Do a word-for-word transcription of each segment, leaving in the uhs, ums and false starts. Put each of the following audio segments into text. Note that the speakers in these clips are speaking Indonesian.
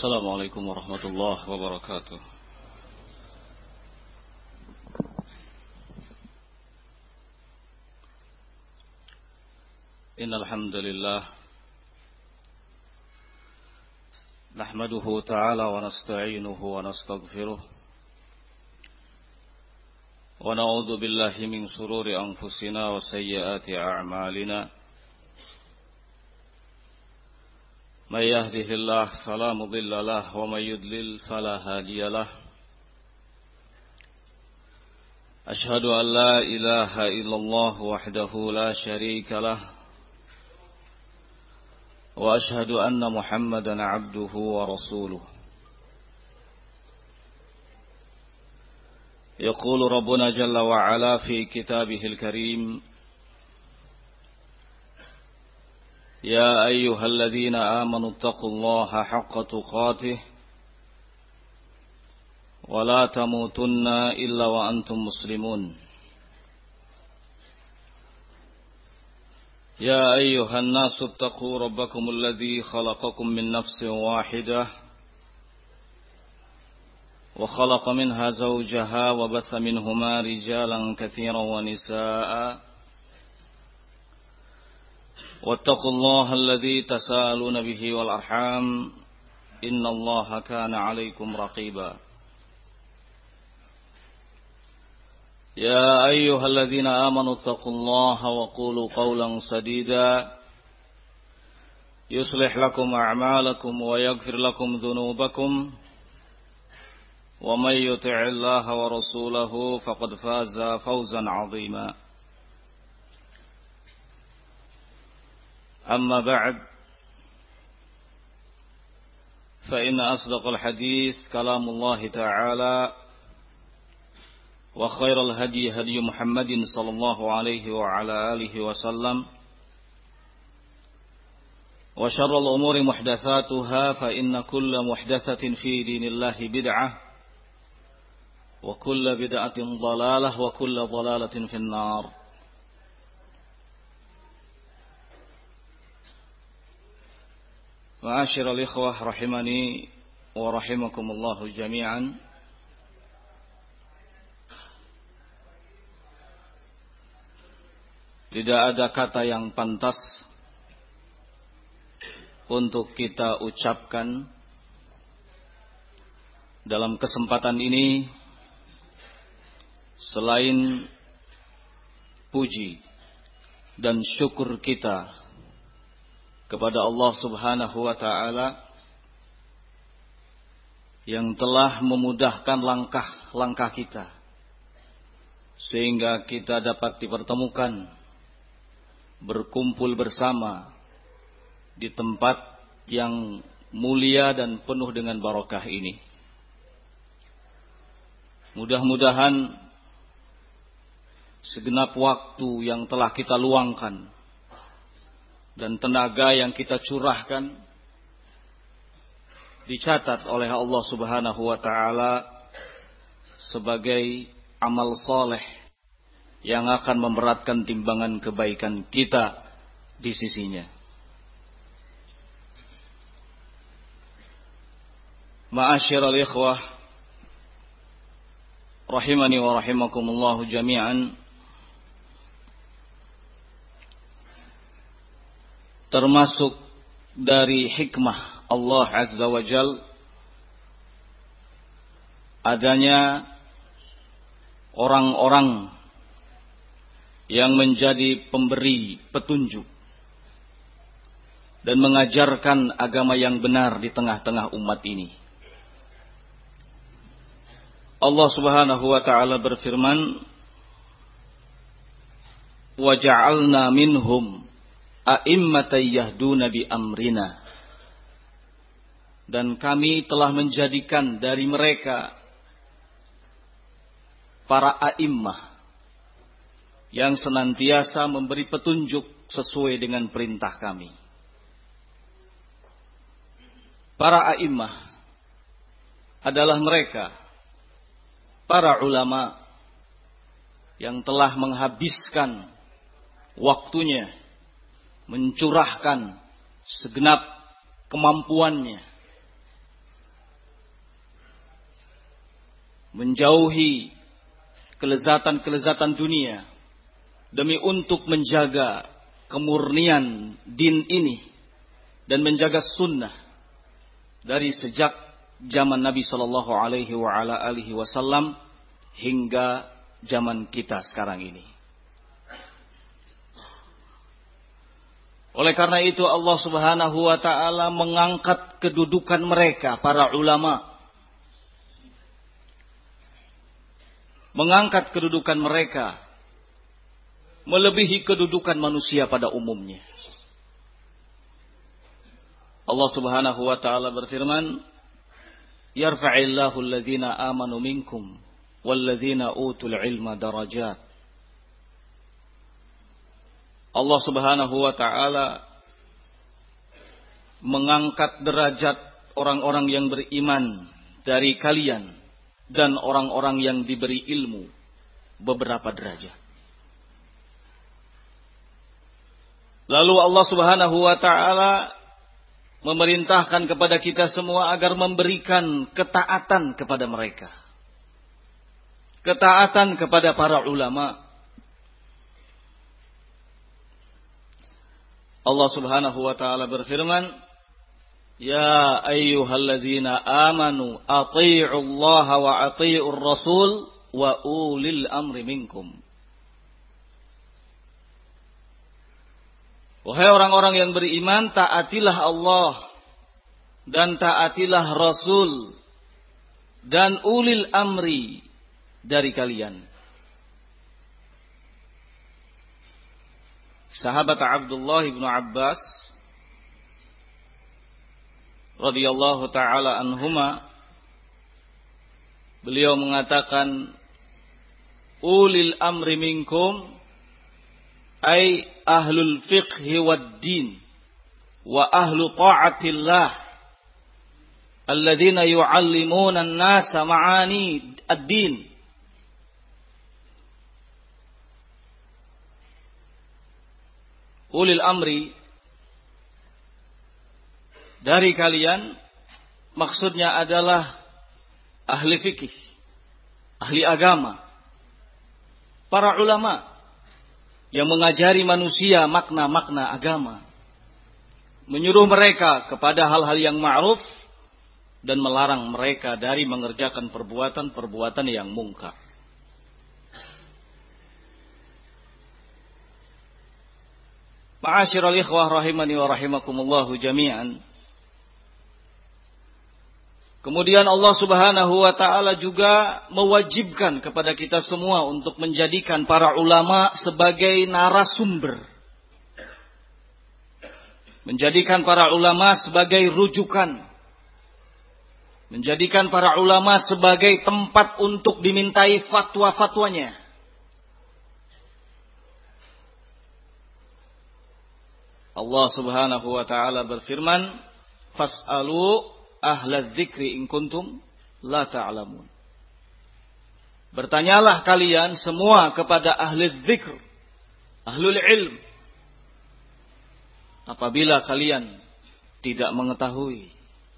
Assalamualaikum warahmatullahi wabarakatuh. Innal hamdalillah nahmaduhu ta'ala wa nasta'inuhu wa nastaghfiruh wa na'udzu billahi min shururi anfusina wa sayyiati a'malina. من يهده الله فلا مضل له ومن يضلل فلا هادي له أشهد أن لا إله إلا الله وحده لا شريك له وأشهد أن محمدا عبده ورسوله يقول ربنا جل وعلا في كتابه الكريم يا أيها الذين آمنوا اتقوا الله حق تقاته ولا تموتن إلا وأنتم مسلمون يا أيها الناس اتقوا ربكم الذي خلقكم من نفس واحدة وخلق منها زوجها وبث منهما رجالا كثيرا ونساء واتقوا الله الذي تساءلون به والأرحام إن الله كان عليكم رقيبا يا أيها الذين آمنوا اتقوا الله وقولوا قولا سديدا يصلح لكم أعمالكم ويغفر لكم ذنوبكم ومن يطع الله ورسوله فقد فاز فوزا عظيما أما بعد فإن أصدق الحديث كلام الله تعالى وخير الهدي هدي محمد صلى الله عليه وعلى آله وسلم وشر الأمور محدثاتها فإن كل محدثة في دين الله بدعة وكل بدعة ضلالة وكل ضلالة في النار. Ma'asyiral ikhwah rahimani wa rahimakumullahu jami'an. Tidak ada kata yang pantas untuk kita ucapkan dalam kesempatan ini selain puji dan syukur kita kepada Allah Subhanahu wa ta'ala yang telah memudahkan langkah-langkah kita sehingga kita dapat dipertemukan berkumpul bersama di tempat yang mulia dan penuh dengan barakah ini. Mudah-mudahan segenap waktu yang telah kita luangkan dan tenaga yang kita curahkan dicatat oleh Allah Subhanahu wa ta'ala sebagai amal soleh yang akan memberatkan timbangan kebaikan kita di sisinya. Ma'asyiral ikhwah rahimani wa rahimakumullahu jami'an. Termasuk dari hikmah Allah Azza wa Jal adanya orang-orang yang menjadi pemberi petunjuk dan mengajarkan agama yang benar di tengah-tengah umat ini. Allah Subhanahu wa ta'ala berfirman, "Wa ja'alna minhum a'immatan yahduna bi amrina." Dan kami telah menjadikan dari mereka para a'immah yang senantiasa memberi petunjuk sesuai dengan perintah kami. Para a'immah adalah mereka para ulama yang telah menghabiskan waktunya, mencurahkan segenap kemampuannya menjauhi kelezatan-kelezatan dunia demi untuk menjaga kemurnian din ini dan menjaga sunnah dari sejak zaman Nabi Shallallahu Alaihi Wasallam hingga zaman kita sekarang ini. Oleh karena itu Allah Subhanahu wa taala mengangkat kedudukan mereka para ulama. Mengangkat kedudukan mereka melebihi kedudukan manusia pada umumnya. Allah Subhanahu wa taala berfirman, "Yarfa'illahu alladhina amanu minkum walladhina utul ilma darajat." Allah Subhanahu wa taala mengangkat derajat orang-orang yang beriman dari kalian dan orang-orang yang diberi ilmu beberapa derajat. Lalu Allah Subhanahu wa taala memerintahkan kepada kita semua agar memberikan ketaatan kepada mereka. Ketaatan kepada para ulama. Allah Subhanahu wa taala berfirman, "Ya ayyuhalladzina amanu athi'u Allah wa athi'ur rasul wa ulil amri minkum." Wahai orang-orang yang beriman, taatilah Allah dan taatilah Rasul dan ulil amri dari kalian. Sahabat Abdullah bin Abbas radhiyallahu taala anhuma, beliau mengatakan, ulil amri minkum ay ahlul fiqhi wad din wa ahlu ta'atillah alladzina yu'allimuna an-nasa ma'ani ad-din. Ulil amri dari kalian maksudnya adalah ahli fikih, ahli agama, para ulama yang mengajari manusia makna-makna agama, menyuruh mereka kepada hal-hal yang ma'ruf dan melarang mereka dari mengerjakan perbuatan-perbuatan yang mungkar. Ma'asyiral ikhwah rahimani wa rahimakumullahu jami'an. Kemudian Allah Subhanahu wa taala juga mewajibkan kepada kita semua untuk menjadikan para ulama sebagai narasumber. Menjadikan para ulama sebagai rujukan. Menjadikan para ulama sebagai tempat untuk dimintai fatwa-fatwanya. Allah Subhanahu wa taala berfirman, "Fas'alu ahlaz dzikri in kuntum la ta'lamun." Bertanyalah kalian semua kepada ahli dzikr, ahlul ilm, apabila kalian tidak mengetahui.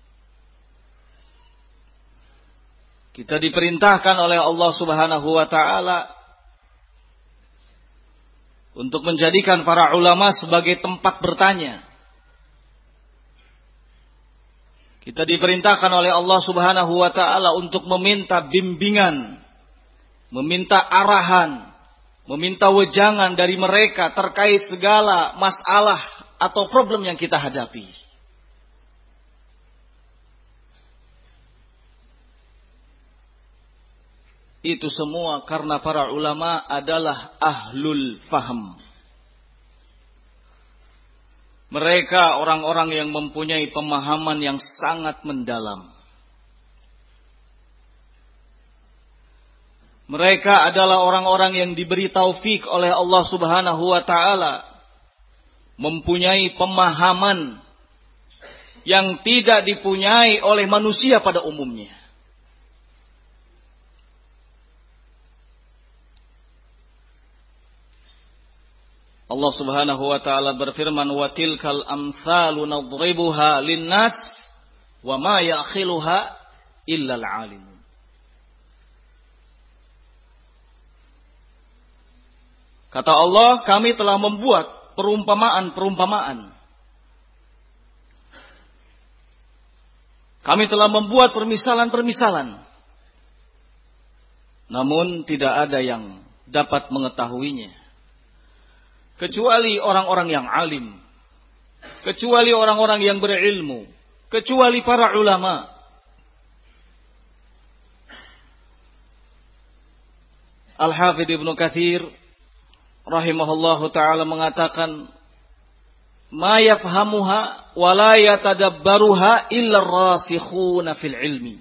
Kita diperintahkan oleh Allah Subhanahu wa taala untuk menjadikan para ulama sebagai tempat bertanya. Kita diperintahkan oleh Allah Subhanahu wa taala untuk meminta bimbingan, meminta arahan, meminta wejangan dari mereka terkait segala masalah atau problem yang kita hadapi. Itu semua karena para ulama adalah ahlul faham. Mereka orang-orang yang mempunyai pemahaman yang sangat mendalam. Mereka adalah orang-orang yang diberi taufik oleh Allah Subhanahu wa taala, mempunyai pemahaman yang tidak dipunyai oleh manusia pada umumnya. Allah Subhanahu wa taala berfirman, "Wa tilkal amsalu nadribuha linnas wa ma ya'khiluha illa al-'alimun." Kata Allah, kami telah membuat perumpamaan-perumpamaan. Kami telah membuat permisalan-permisalan. Namun tidak ada yang dapat mengetahuinya. Kecuali orang-orang yang alim. Kecuali orang-orang yang berilmu. Kecuali para ulama. Al-Hafidh Ibnu Katsir rahimahullahu ta'ala mengatakan, ma yafhamuha wa la yatadabbaruha illa ar-rasikhuna fil ilmi.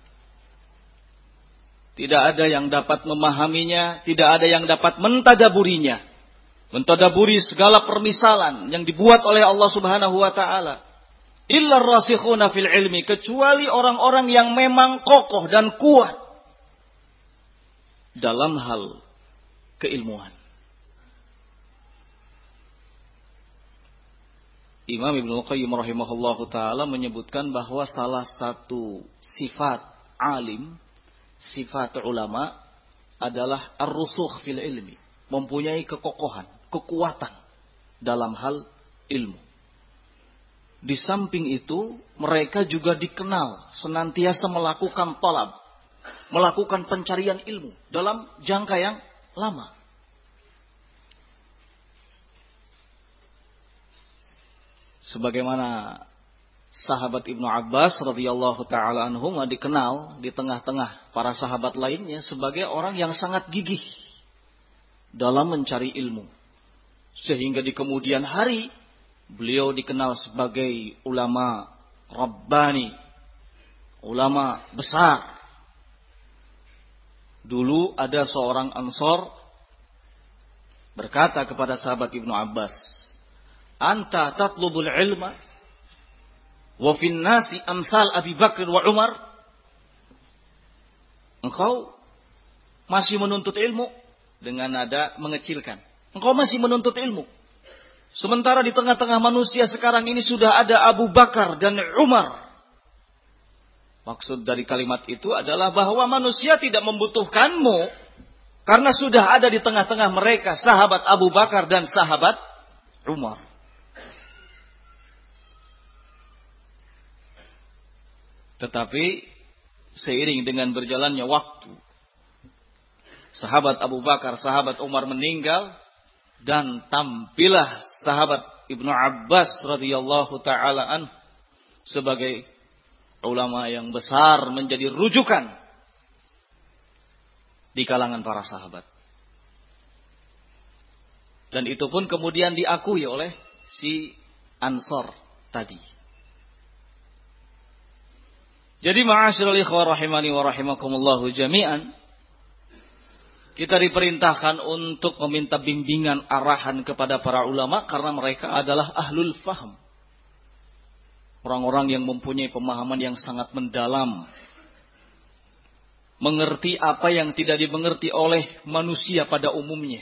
Tidak ada yang dapat memahaminya, tidak ada yang dapat mentadaburinya. Mentadaburi segala permisalan yang dibuat oleh Allah Subhanahu wa ta'ala. Illa ar-rasikhuna fil ilmi, kecuali orang-orang yang memang kokoh dan kuat dalam hal keilmuan. Imam Ibnu Qayyim rahimahullahu ta'ala menyebutkan bahwa salah satu sifat alim, sifat ulama adalah ar-rusukh fil ilmi. Mempunyai kekokohan, kekuatan dalam hal ilmu. Di samping itu, mereka juga dikenal senantiasa melakukan talab, melakukan pencarian ilmu dalam jangka yang lama. Sebagaimana sahabat Ibnu Abbas radhiyallahu taala anhum dikenal di tengah-tengah para sahabat lainnya sebagai orang yang sangat gigih dalam mencari ilmu. Sehingga di kemudian hari beliau dikenal sebagai ulama Rabbani, ulama besar. Dulu ada seorang Ansor berkata kepada sahabat Ibnu Abbas, anta tatlubul ilma wa fin nasi amsal Abi Bakr wa Umar. Engkau masih menuntut ilmu, dengan nada mengecilkan. Engkau masih menuntut ilmu. Sementara di tengah-tengah manusia sekarang ini sudah ada Abu Bakar dan Umar. Maksud dari kalimat itu adalah bahwa manusia tidak membutuhkanmu karena sudah ada di tengah-tengah mereka sahabat Abu Bakar dan sahabat Umar. Tetapi seiring dengan berjalannya waktu, sahabat Abu Bakar, sahabat Umar meninggal, dan tampillah sahabat Ibnu Abbas radhiyallahu taala anhu sebagai ulama yang besar, menjadi rujukan di kalangan para sahabat. Dan itu pun kemudian diakui oleh si Ansor tadi. Jadi ma'asyiral ikhwah rahimani wa rahimakumullahu jami'an, kita diperintahkan untuk meminta bimbingan arahan kepada para ulama karena mereka adalah ahlul faham. Orang-orang yang mempunyai pemahaman yang sangat mendalam. Mengerti apa yang tidak dimengerti oleh manusia pada umumnya.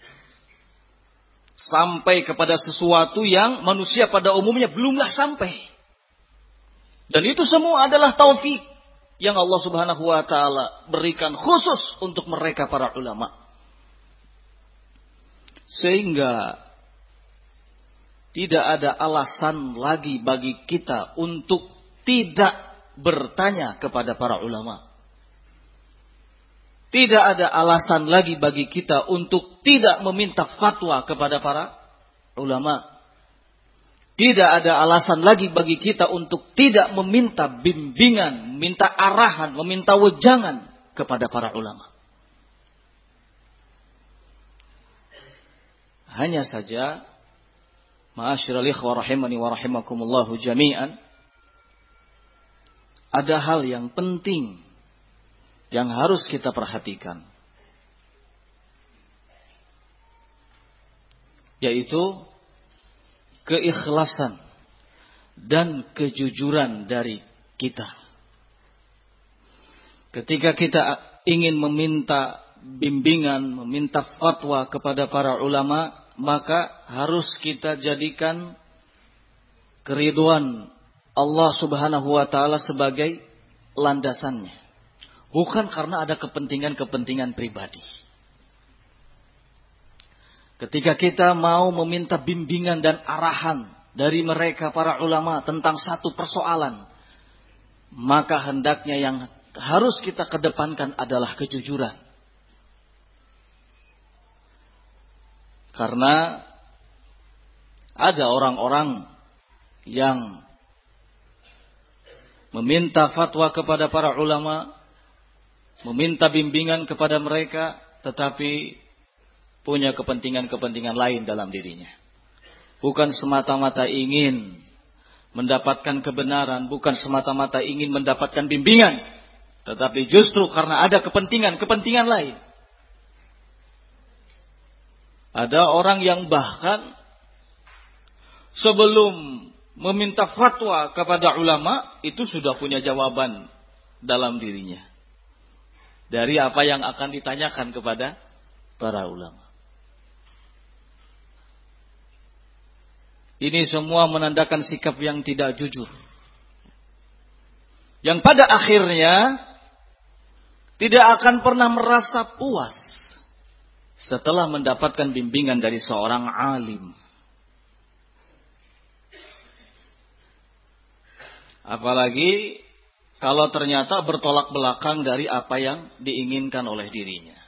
Sampai kepada sesuatu yang manusia pada umumnya belumlah sampai. Dan itu semua adalah taufik yang Allah Subhanahu wa taala berikan khusus untuk mereka para ulama. Sehingga tidak ada alasan lagi bagi kita untuk tidak bertanya kepada para ulama. Tidak ada alasan lagi bagi kita untuk tidak meminta fatwa kepada para ulama. Tidak ada alasan lagi bagi kita untuk tidak meminta bimbingan, meminta arahan, meminta wejangan kepada para ulama. Hanya saja, ma'asyiral ikhwah rahimani wa rahimakumullahu jami'an, ada hal yang penting yang harus kita perhatikan. Yaitu keikhlasan dan kejujuran dari kita. Ketika kita ingin meminta bimbingan, meminta fatwa kepada para ulama, maka harus kita jadikan keridhaan Allah Subhanahu wa taala sebagai landasannya. Bukan karena ada kepentingan-kepentingan pribadi. ketika kita mau meminta bimbingan dan arahan dari mereka para ulama tentang satu persoalan, maka hendaknya yang harus kita kedepankan adalah kejujuran. Karena ada orang-orang yang meminta fatwa kepada para ulama, meminta bimbingan kepada mereka, tetapi punya kepentingan-kepentingan lain dalam dirinya. Bukan semata-mata ingin mendapatkan kebenaran, bukan semata-mata ingin mendapatkan bimbingan, tetapi justru karena ada kepentingan-kepentingan lain. Ada orang yang bahkan sebelum meminta fatwa kepada ulama, itu sudah punya jawaban dalam dirinya dari apa yang akan ditanyakan kepada para ulama. Ini semua menandakan sikap yang tidak jujur, yang pada akhirnya tidak akan pernah merasa puas setelah mendapatkan bimbingan dari seorang alim. Apalagi kalau ternyata bertolak belakang dari apa yang diinginkan oleh dirinya.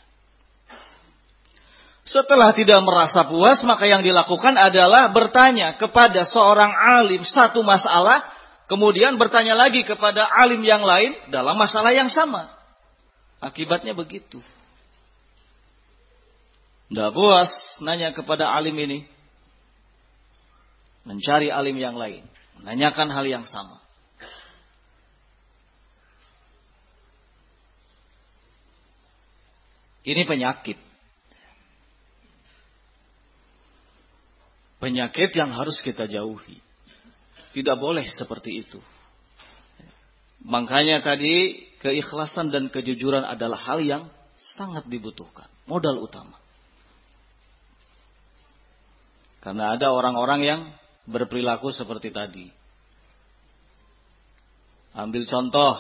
Setelah tidak merasa puas, maka yang dilakukan adalah bertanya kepada seorang alim satu masalah, kemudian bertanya lagi kepada alim yang lain dalam masalah yang sama. Akibatnya begitu. Tidak puas nanya kepada alim ini, mencari alim yang lain, menanyakan hal yang sama. Ini penyakit. Penyakit yang harus kita jauhi. Tidak boleh seperti itu. Makanya tadi keikhlasan dan kejujuran adalah hal yang sangat dibutuhkan. Modal utama. Karena ada orang-orang yang berperilaku seperti tadi. Ambil contoh.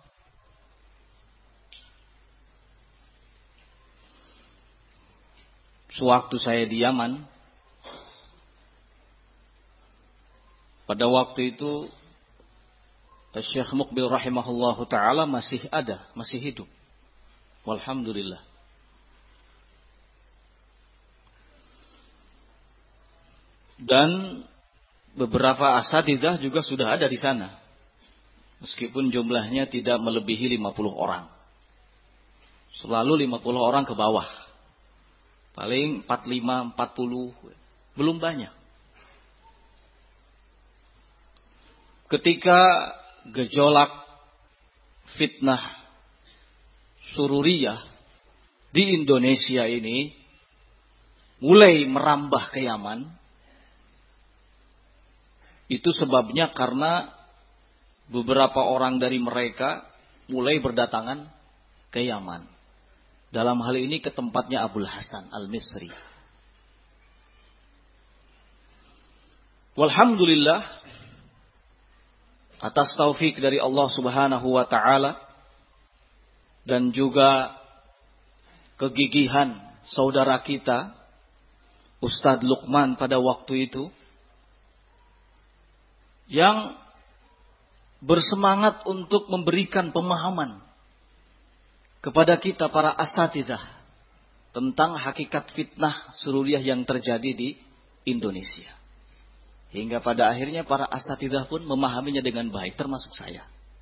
Sewaktu saya di Yaman, pada waktu itu Syekh Muqbil rahimahullahu ta'ala masih ada, masih hidup. Walhamdulillah. Dan beberapa asatidzah juga sudah ada di sana. Meskipun jumlahnya tidak melebihi lima puluh orang. Selalu lima puluh orang ke bawah. Paling empat puluh lima, empat puluh. Belum banyak. Ketika gejolak fitnah sururiyah di Indonesia ini mulai merambah ke Yaman, itu sebabnya karena beberapa orang dari mereka mulai berdatangan ke Yaman. Dalam hal ini ke tempatnya Abul Hasan Al-Misri. Walhamdulillah, atas taufik dari Allah Subhanahu wa ta'ala dan juga kegigihan saudara kita Ustadz Luqman pada waktu itu, yang bersemangat untuk memberikan pemahaman kepada kita para asatidzah tentang hakikat fitnah sururiyah yang terjadi di Indonesia. Hingga pada akhirnya para asatidzah pun memahaminya dengan baik, termasuk saya.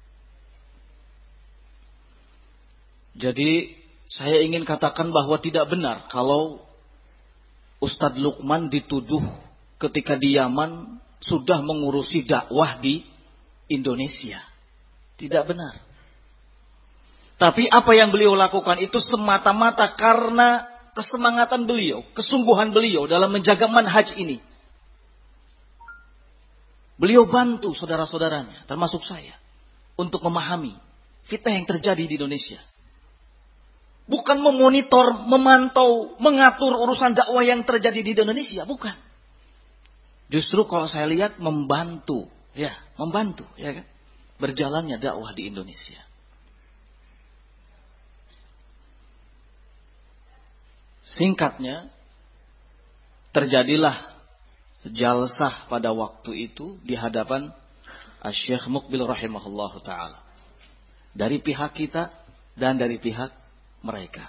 Jadi saya ingin katakan bahwa tidak benar kalau Ustadz Luqman dituduh ketika di Yaman sudah mengurusi dakwah di Indonesia. Tidak benar. Tapi apa yang beliau lakukan itu semata-mata karena kesemangatan beliau, kesungguhan beliau dalam menjaga manhaj ini. Beliau bantu saudara-saudaranya, termasuk saya, untuk memahami fitnah yang terjadi di Indonesia. Bukan memonitor, memantau, mengatur urusan dakwah yang terjadi di Indonesia, bukan. Justru kalau saya lihat membantu, ya, membantu, ya kan, berjalannya dakwah di Indonesia. Singkatnya, terjadilah jalsah pada waktu itu di hadapan Asy-Syaikh Muqbil rahimahullahu taala. Dari pihak kita dan dari pihak mereka.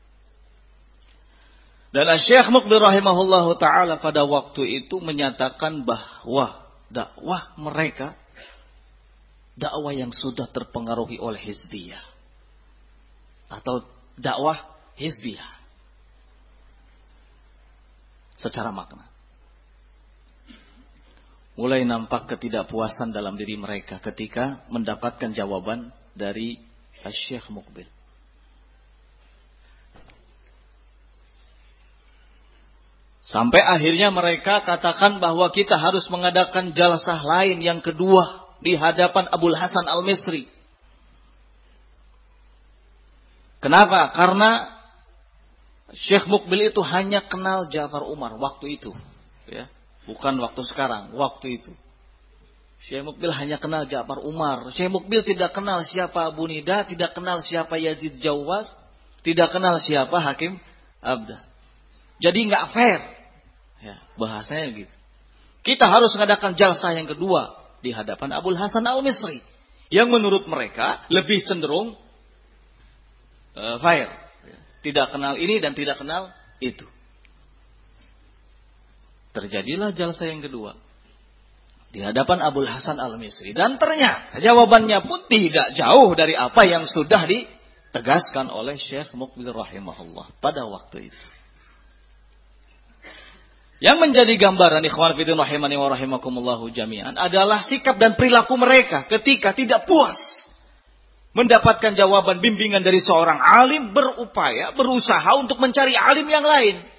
Dan Asy-Syaikh Muqbil rahimahullahu taala pada waktu itu menyatakan bahwa dakwah mereka dakwah yang sudah terpengaruhi oleh hizbiyah atau dakwah hizbiyah secara makna. Mulai nampak ketidakpuasan dalam diri mereka ketika mendapatkan jawaban dari Asy-Syaikh Muqbil. Sampai akhirnya mereka katakan bahwa kita harus mengadakan jalsah lain yang kedua di hadapan Abul Hasan Al-Misri. Kenapa? Karena Syekh Muqbil itu hanya kenal Ja'far Umar waktu itu, ya. Bukan waktu sekarang, waktu itu. Syekh Muqbil hanya kenal Ja'far Umar. Syekh Muqbil tidak kenal siapa Abu Nida, tidak kenal siapa Yazid Jawas, tidak kenal siapa Hakim Abdah. Jadi nggak fair, ya, bahasanya gitu. Kita harus mengadakan jalsah yang kedua di hadapan Abul Hasan Al-Misri, yang menurut mereka lebih cenderung uh, fair, tidak kenal ini dan tidak kenal itu. Terjadilah jalsah yang kedua di hadapan Abul Hasan Al-Misri, dan ternyata jawabannya pun tidak jauh dari apa yang sudah ditegaskan oleh Syekh Muqbil rahimahullah pada waktu itu. Yang menjadi gambaran ikhwan fillah rahimani wa rahimakumullahu jami'an adalah sikap dan perilaku mereka ketika tidak puas mendapatkan jawaban bimbingan dari seorang alim, berupaya, berusaha untuk mencari alim yang lain.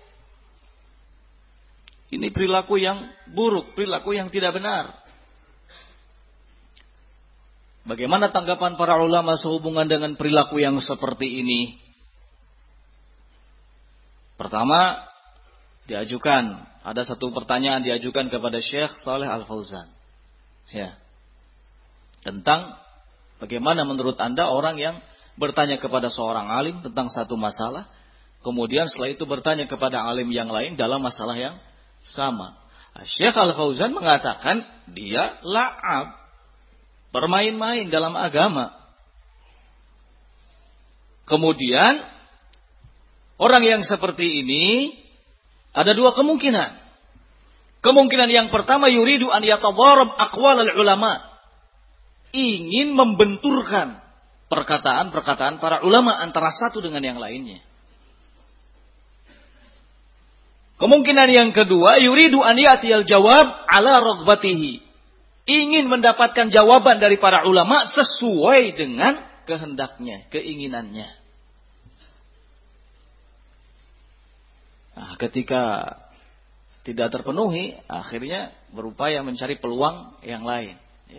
Ini perilaku yang buruk, perilaku yang tidak benar. Bagaimana tanggapan para ulama sehubungan dengan perilaku yang seperti ini? Pertama, diajukan, ada satu pertanyaan diajukan kepada Syekh Shalih Al-Fauzan. Ya. Tentang bagaimana menurut Anda orang yang bertanya kepada seorang alim tentang satu masalah, kemudian setelah itu bertanya kepada alim yang lain dalam masalah yang sama. Syekh Al-Fauzan mengatakan dia la'ab, bermain-main dalam agama. Kemudian orang yang seperti ini ada dua kemungkinan. Kemungkinan yang pertama, yuridu an yatadarab aqwal al-ulama, ingin membenturkan perkataan-perkataan para ulama antara satu dengan yang lainnya. Kemungkinan yang kedua, yuridu an ya'tiyal jawab ala raghbatihi, ingin mendapatkan jawaban dari para ulama sesuai dengan kehendaknya, keinginannya. Nah, ketika tidak terpenuhi, akhirnya berupaya mencari peluang yang lain. Ya.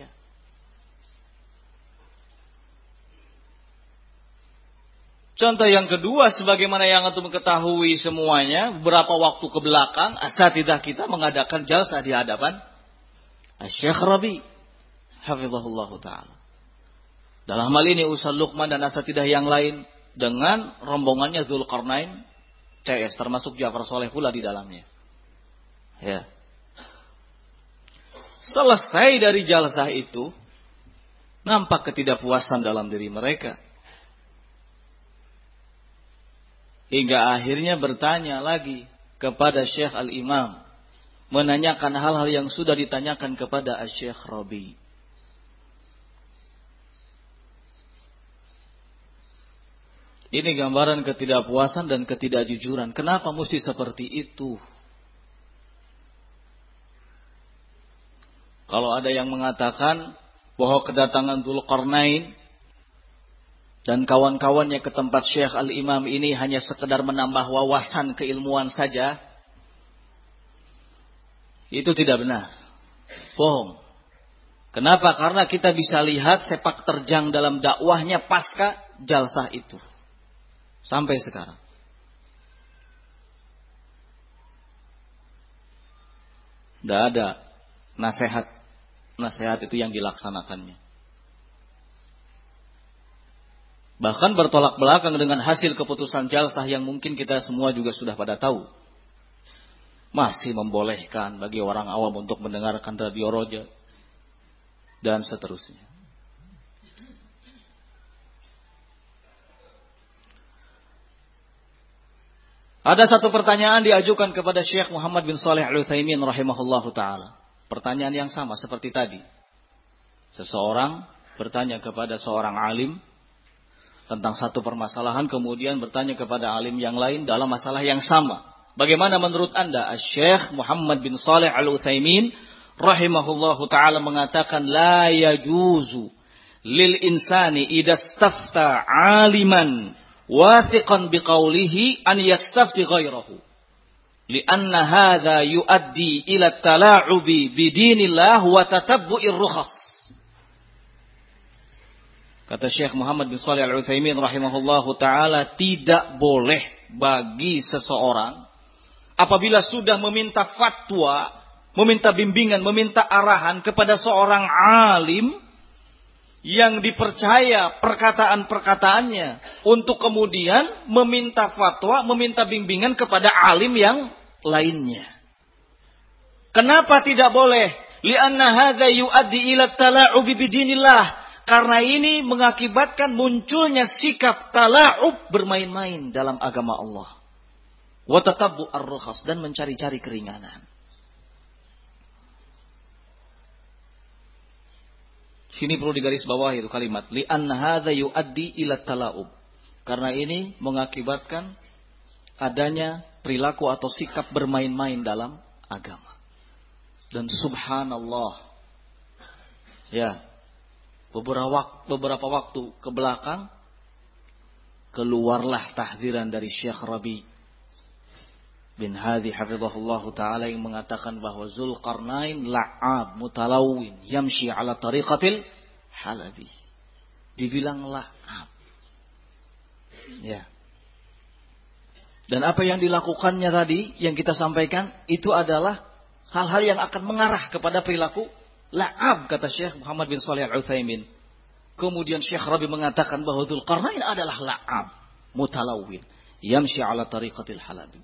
Contoh yang kedua, sebagaimana yang antum ketahui semuanya, beberapa waktu ke belakang, asatidzah kita mengadakan jalsah di hadapan Syekh Rabi, hafizahullah ta'ala. Dalam hal ini Ustaz Luqman dan asatidzah yang lain dengan rombongannya Dzulqarnain C S, termasuk Ja'far Saleh pula di dalamnya. Ya. Selesai dari jalsah itu, nampak ketidakpuasan dalam diri mereka. Hingga akhirnya bertanya lagi kepada Syekh Al-Imam, menanyakan hal-hal yang sudah ditanyakan kepada Syekh Rabi. Ini gambaran ketidakpuasan dan ketidakjujuran. Kenapa mesti seperti itu? Kalau ada yang mengatakan bahwa kedatangan Dzulqarnain dan kawan-kawannya ke tempat Syekh Al-Imam ini hanya sekedar menambah wawasan keilmuan saja, itu tidak benar. Bohong. Kenapa? Karena kita bisa lihat sepak terjang dalam dakwahnya pasca jalsah itu. Sampai sekarang. Tidak ada nasihat. Nasihat itu yang dilaksanakannya. Bahkan bertolak belakang dengan hasil keputusan jalsah yang mungkin kita semua juga sudah pada tahu. masih membolehkan bagi orang awam untuk mendengarkan radio roja dan seterusnya. Ada satu pertanyaan diajukan kepada Syekh Muhammad bin Shalih Al-Utsaimin rahimahullahu taala. Pertanyaan yang sama seperti tadi. Seseorang bertanya kepada seorang alim tentang satu permasalahan, kemudian bertanya kepada alim yang lain dalam masalah yang sama. Bagaimana menurut Anda? Syekh Muhammad bin Shalih Al-Utsaimin rahimahullahu taala mengatakan la yajuzu lil insani idza stafta 'aliman wathiqan biqaulihi an yastafti ghairahu li'anna hadha yuaddi ila tala'ubi bidinillah wa tatabbu'ir rukhas. Kata Syekh Muhammad bin Shalih Al-Utsaimin rahimahullahu taala, tidak boleh bagi seseorang apabila sudah meminta fatwa, meminta bimbingan, meminta arahan kepada seorang alim yang dipercaya perkataan-perkataannya, untuk kemudian meminta fatwa, meminta bimbingan kepada alim yang lainnya. Kenapa tidak boleh? Li'anna hadza yuaddi ila tala'ubi bidinillah. Karena ini mengakibatkan munculnya sikap tala'ub, bermain-main dalam agama Allah. Wa tatabbu ar-rukhas, dan mencari-cari keringanan. Sini perlu digarisbawahi itu kalimat li'anna hadza yuaddi ila tala'ub. Karena ini mengakibatkan adanya perilaku atau sikap bermain-main dalam agama. Dan subhanallah, ya, beberapa waktu, beberapa waktu ke belakang keluarlah tahdiran dari Syekh Rabi bin Hadi hafizahullah ta'ala yang mengatakan bahwa Zulqarnain la'ab mutalawin yamshi ala tariqatil halabi. Dibilang la'ab. Ya. Dan apa yang dilakukannya tadi, yang kita sampaikan, itu adalah hal-hal yang akan mengarah kepada perilaku la'ab, kata Syekh Muhammad bin Shalih Al-Utsaimin. Kemudian Syekh Rabi mengatakan bahwa Zulqarnain adalah la'ab mutalawin yamshi ala tariqatil halabi.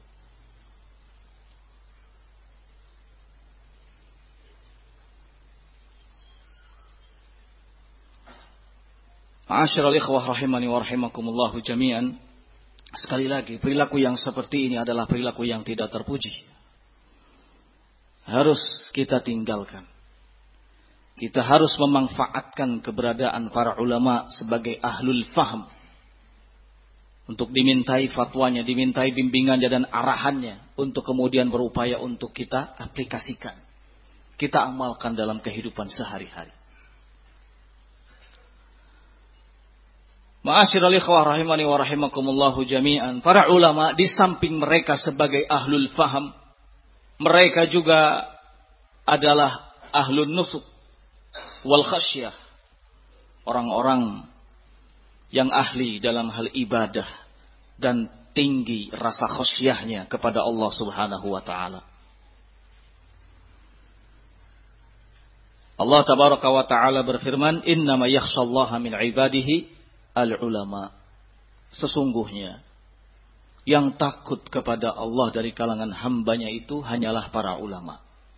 Ma'asyiral ikhwah rahimani wa rahimakumullahu jami'an. Sekali lagi, perilaku yang seperti ini adalah perilaku yang tidak terpuji. Harus kita tinggalkan. Kita harus memanfaatkan keberadaan para ulama sebagai ahlul faham. Untuk dimintai fatwanya, dimintai bimbingannya dan arahannya. Untuk kemudian berupaya untuk kita aplikasikan. Kita amalkan dalam kehidupan sehari-hari. Ma'asyiral ikhwah rahimani wa rahimakumullahu jami'an. Para ulama di samping mereka sebagai ahlul faham, mereka juga adalah ahlun nusuk wal khasyah. Orang-orang yang ahli dalam hal ibadah dan tinggi rasa khasyahnya kepada Allah Subhanahu wa taala. Allah tabaraka wa taala berfirman, "Innama yakhshallaha min 'ibadihi al-ulama." Sesungguhnya yang takut kepada Allah dari kalangan hambanya itu hanyalah para ulama.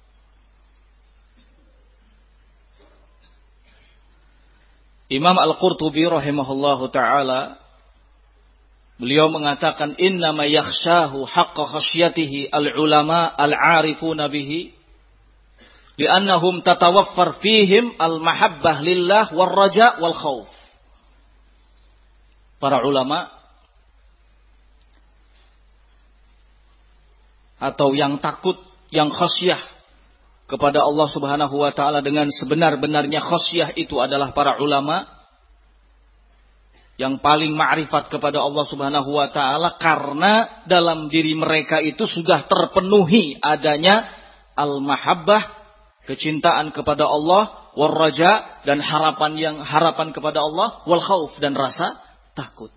Imam Al-Qurtubi rahimahullahu ta'ala, beliau mengatakan, innama yakhshahu haqqa khasyatihi al-ulama al-arifuna bihi li'annahum tatawaffar fihim al-mahabbah lillah wal-raja wal-khawf. Para ulama atau yang takut, yang khasyah kepada Allah Subhanahu wa taala dengan sebenar-benarnya khasyah itu adalah para ulama yang paling ma'rifat kepada Allah Subhanahu wa taala, karena dalam diri mereka itu sudah terpenuhi adanya al-mahabbah, kecintaan kepada Allah, wal raja, dan harapan yang harapan kepada Allah, wal khauf, dan rasa takut.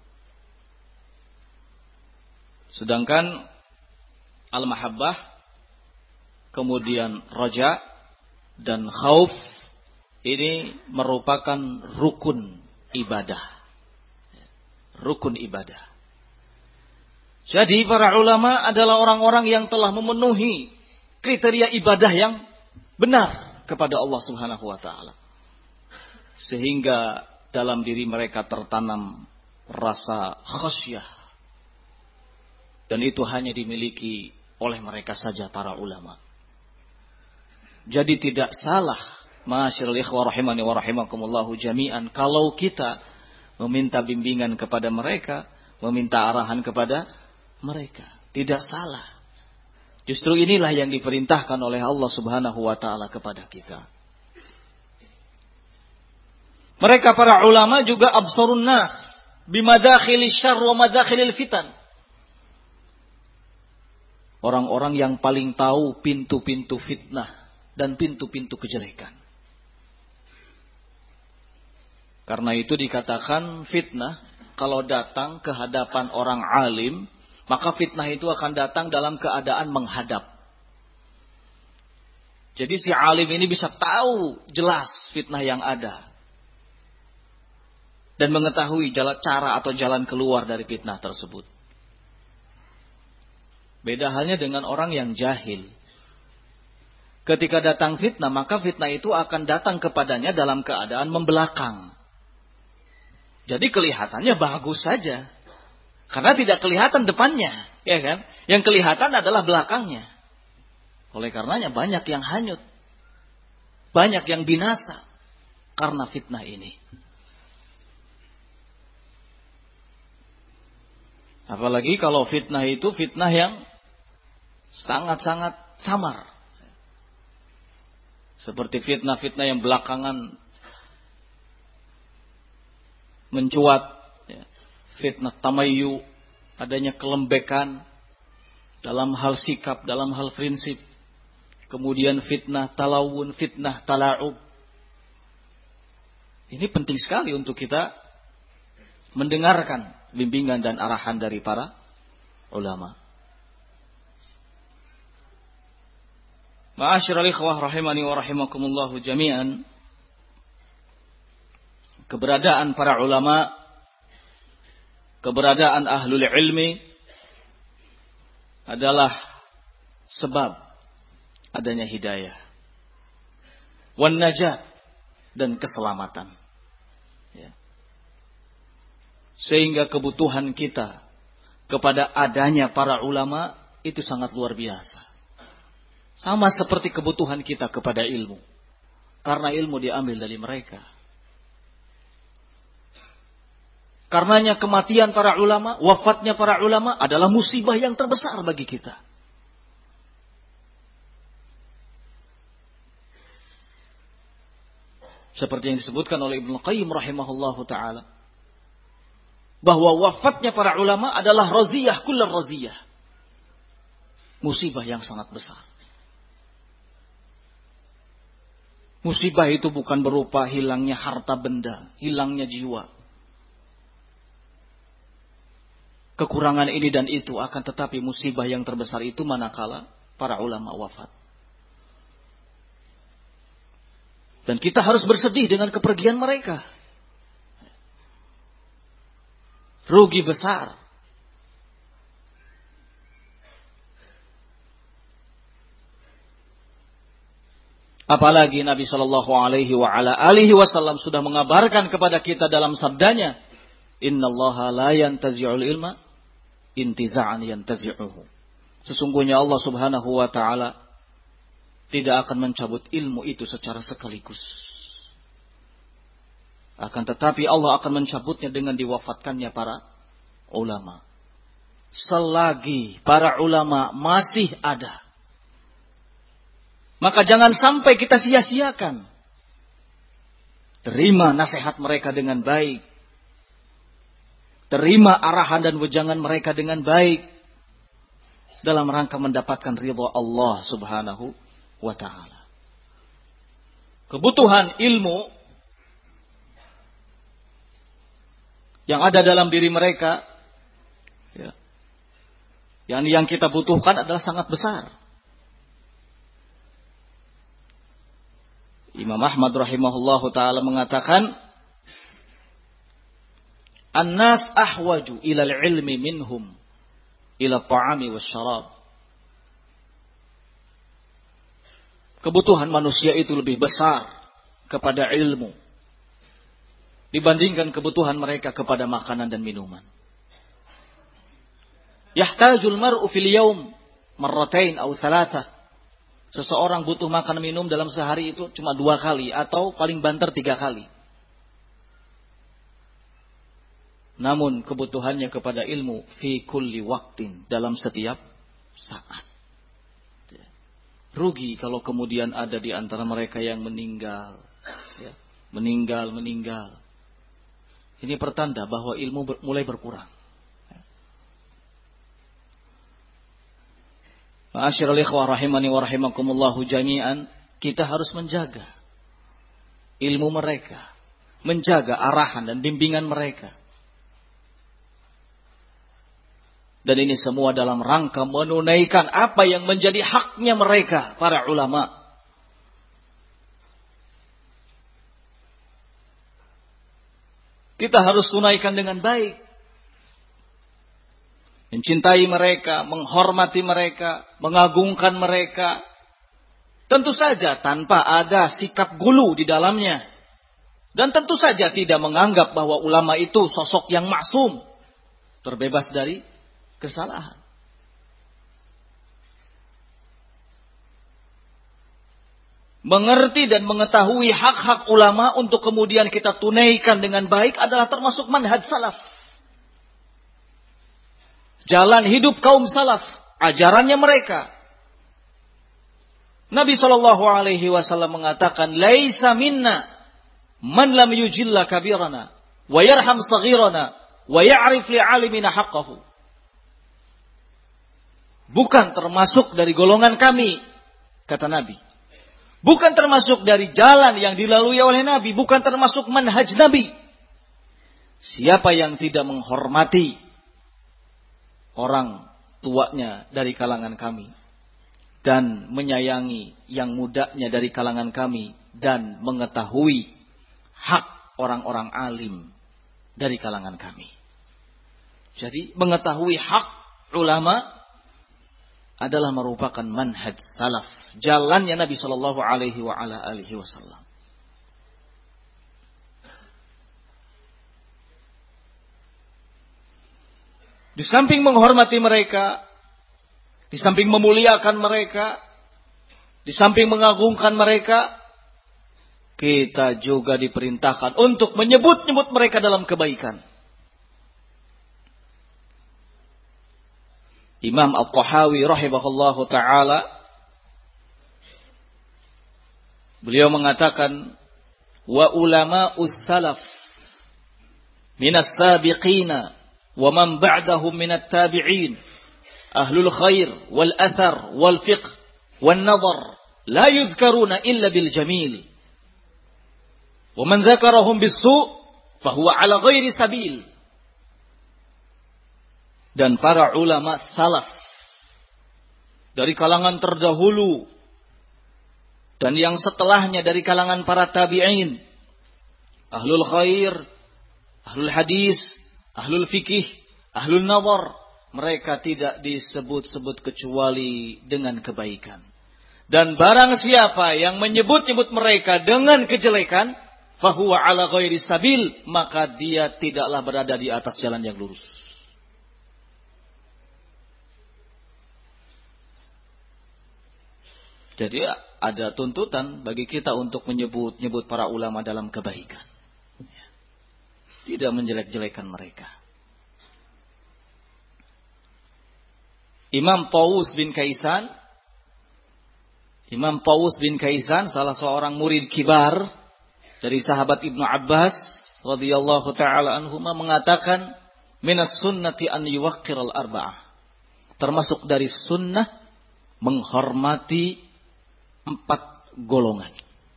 Sedangkan al-mahabbah, kemudian raja dan khauf, ini merupakan rukun ibadah. Rukun ibadah. Jadi para ulama adalah orang-orang yang telah memenuhi kriteria ibadah yang benar kepada Allah Subhanahu wa taala. Sehingga dalam diri mereka tertanam rasa khasyah. Dan itu hanya dimiliki oleh mereka saja, para ulama. Jadi tidak salah, ma'asyiral ikhwah rahimani wa rahimakumullahu jami'an, kalau kita meminta bimbingan kepada mereka, meminta arahan kepada mereka. Tidak salah. Justru inilah yang diperintahkan oleh Allah Subhanahu wa taala kepada kita. Mereka para ulama juga absarun nas bimadakhilil syarr wa madakhilil fitan. Orang-orang yang paling tahu pintu-pintu fitnah dan pintu-pintu kejelekan. Karena itu dikatakan fitnah kalau datang ke hadapan orang alim, maka fitnah itu akan datang dalam keadaan menghadap. Jadi si alim ini bisa tahu jelas fitnah yang ada. Dan mengetahui jalan cara atau jalan keluar dari fitnah tersebut. Beda halnya dengan orang yang jahil. Ketika datang fitnah, maka fitnah itu akan datang kepadanya dalam keadaan membelakang. Jadi kelihatannya bagus saja. Karena tidak kelihatan depannya, ya kan? Yang kelihatan adalah belakangnya. Oleh karenanya banyak yang hanyut. Banyak yang binasa karena fitnah ini. Apalagi kalau fitnah itu fitnah yang sangat-sangat samar. Seperti fitnah-fitnah yang belakangan mencuat. Fitnah tamayyu, adanya kelembekan dalam hal sikap, dalam hal prinsip. Kemudian fitnah talawun, fitnah tala'ub. Ini penting sekali untuk kita mendengarkan bimbingan dan arahan dari para ulama. Ma'asyiral ikhwah rahimani wa rahimakumullahu jami'an. Keberadaan para ulama, keberadaan ahlul ilmi adalah sebab adanya hidayah, wan najat, dan keselamatan. Ya. Sehingga kebutuhan kita kepada adanya para ulama itu sangat luar biasa. Sama seperti kebutuhan kita kepada ilmu. Karena ilmu diambil dari mereka. Karenanya kematian para ulama, wafatnya para ulama adalah musibah yang terbesar bagi kita. Seperti yang disebutkan oleh Ibnu Qayyim rahimahullahu ta'ala. Bahwa wafatnya para ulama adalah raziyah kullar raziyah. Musibah yang sangat besar. Musibah itu bukan berupa hilangnya harta benda, hilangnya jiwa. Kekurangan ini dan itu, akan tetapi musibah yang terbesar itu manakala para ulama wafat. Dan kita harus bersedih dengan kepergian mereka. Rugi besar. Apalagi Nabi Shallallahu Alaihi wa ala alihi Wasallam sudah mengabarkan kepada kita dalam sabdanya, Innallaha la yantazi'ul ilma intiza'an yantazi'uhu. Sesungguhnya Allah Subhanahu wa taala tidak akan mencabut ilmu itu secara sekaligus. Akan tetapi Allah akan mencabutnya dengan diwafatkannya para ulama. Selagi para ulama masih ada, maka jangan sampai kita sia-siakan. Terima nasihat mereka dengan baik. Terima arahan dan wejangan mereka dengan baik. Dalam rangka mendapatkan ridha Allah Subhanahu wa ta'ala. Kebutuhan ilmu yang ada dalam diri mereka, ya, yang, yang kita butuhkan adalah sangat besar. Imam Ahmad rahimahullahu ta'ala mengatakan, An-nas ahwaju ilal ilmi minhum ila ta'ami was syarab. kebutuhan manusia itu lebih besar kepada ilmu dibandingkan kebutuhan mereka kepada makanan dan minuman. Yahtajul mar'u fil yaum marratain aw thalatha. Seseorang butuh makan minum dalam sehari itu cuma dua kali atau paling banter tiga kali. Namun kebutuhannya kepada ilmu fi kulli waqtin, dalam setiap saat. Rugi kalau kemudian ada di antara mereka yang meninggal, ya, meninggal, meninggal. Ini pertanda bahwa ilmu ber, mulai berkurang. Ma'asyiral ikhwah rahimani wa rahimakumullahu jami'an, kita harus menjaga ilmu mereka, menjaga arahan dan bimbingan mereka. Dan ini semua dalam rangka menunaikan apa yang menjadi haknya mereka, para ulama. Kita harus tunaikan dengan baik. Mencintai mereka, menghormati mereka, mengagungkan mereka. Tentu saja tanpa ada sikap gulu di dalamnya. Dan tentu saja tidak menganggap bahwa ulama itu sosok yang maksum, terbebas dari kesalahan. Mengerti dan mengetahui hak-hak ulama untuk kemudian kita tunaikan dengan baik adalah termasuk manhaj salaf. Jalan hidup kaum salaf, ajarannya mereka. Nabi shallallahu alaihi wasallam mengatakan, "Laisa minna man lam yujilla kabirana, wa yarham saghirana, wa ya'rif li'alimina haqqahu." Bukan termasuk dari golongan kami, kata Nabi. Bukan termasuk dari jalan yang dilalui oleh Nabi, bukan termasuk manhaj Nabi. Siapa yang tidak menghormati orang tuanya dari kalangan kami dan menyayangi yang mudanya dari kalangan kami dan mengetahui hak orang-orang alim dari kalangan kami. Jadi mengetahui hak ulama adalah merupakan manhaj salaf, jalannya Nabi sallallahu alaihi wa ala alihi wasallam. Di samping menghormati mereka, di samping memuliakan mereka, di samping mengagungkan mereka, kita juga diperintahkan untuk menyebut-nyebut mereka dalam kebaikan. Imam At-Tahawi rahimahullahu ta'ala, beliau mengatakan, wa ulama'us salaf minas sabiqina wa man ba'dahum minat tabi'in ahlul khair wal athar wal fiqh wal nazar la yuzkaruna illa bil jamil wa man dzakarahum bis su' fahuwa ala ghairi sabil. Dan para ulama salaf dari kalangan terdahulu dan yang setelahnya dari kalangan para tabi'in, ahlul khair, ahlul hadis, ahlul fikih, ahlul nazar, mereka tidak disebut-sebut kecuali dengan kebaikan. Dan barang siapa yang menyebut-nyebut mereka dengan kejelekan, fahuwa ala ghairi sabil, maka dia tidaklah berada di atas jalan yang lurus. Jadi ada tuntutan bagi kita untuk menyebut-nyebut para ulama dalam kebaikan. Tidak menjelek-jelekan mereka. Imam Tawus bin Kaisan, Imam Tawus bin Kaisan, salah seorang murid kibar dari sahabat Ibnu Abbas radhiyallahu taala anhuma, mengatakan, minas sunnati an yuwaqqiral arba'ah. Termasuk dari sunnah menghormati empat golongan.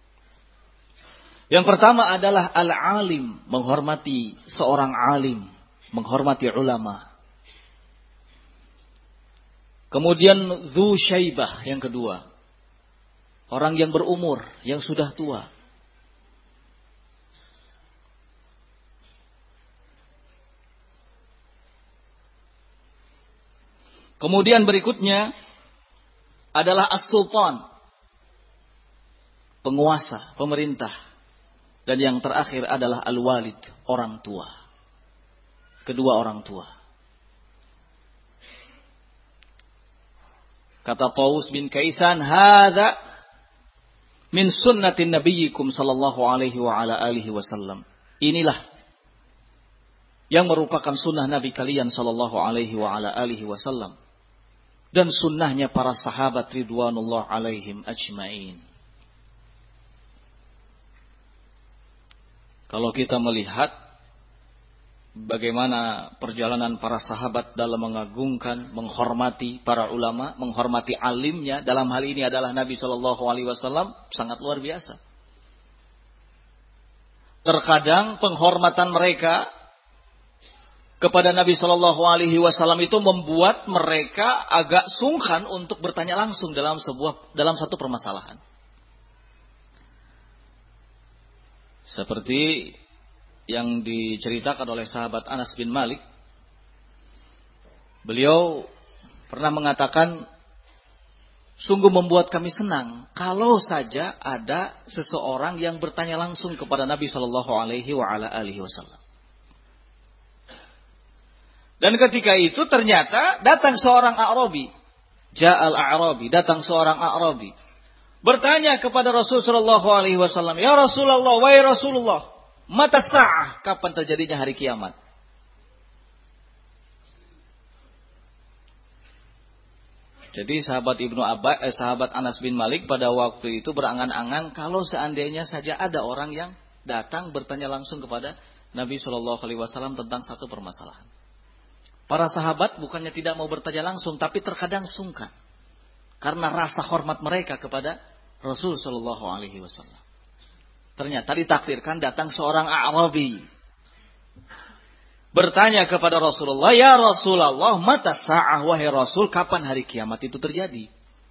Yang pertama adalah al-alim, menghormati seorang alim, menghormati ulama. Kemudian dzu syaibah, yang kedua, orang yang berumur, yang sudah tua. Kemudian berikutnya adalah as-sultan, penguasa, pemerintah. Dan yang terakhir adalah al-walid, orang tua. Kedua orang tua. Kata Tawus bin Kaisan, hadza min sunnatin nabiyyikum sallallahu alaihi wa ala alihi wasallam. Inilah yang merupakan sunnah Nabi kalian sallallahu alaihi wa ala alihi wasallam. Dan sunnahnya para sahabat ridwanullah alaihim ajma'in. Kalau kita melihat bagaimana perjalanan para sahabat dalam mengagungkan, menghormati para ulama, menghormati alimnya, dalam hal ini adalah Nabi shallallahu alaihi wasallam, sangat luar biasa. Terkadang penghormatan mereka kepada Nabi shallallahu alaihi wasallam itu membuat mereka agak sungkan untuk bertanya langsung dalam sebuah dalam satu permasalahan. Seperti yang diceritakan oleh sahabat Anas bin Malik. Beliau pernah mengatakan, sungguh membuat kami senang kalau saja ada seseorang yang bertanya langsung kepada Nabi Shallallahu Alaihi Wasallam. Dan ketika itu ternyata datang seorang A'rabi, Ja'al A'rabi, datang seorang A'rabi, bertanya kepada Rasul Shallallahu Alaihi Wasallam, ya Rasulullah, wahai Rasulullah, mata sa'ah, kapan terjadinya hari kiamat? Jadi sahabat Ibnu Abbas, eh, sahabat Anas bin Malik pada waktu itu berangan-angan kalau seandainya saja ada orang yang datang bertanya langsung kepada Nabi Shallallahu Alaihi Wasallam tentang satu permasalahan. Para sahabat bukannya tidak mau bertanya langsung, tapi terkadang sungkan karena rasa hormat mereka kepada Rasul Shallallahu Alaihi Wasallam. Ternyata ditakdirkan datang seorang A'rabi bertanya kepada Rasulullah, ya Rasulullah, mata sa'ah, wahai Rasul, kapan hari kiamat itu terjadi?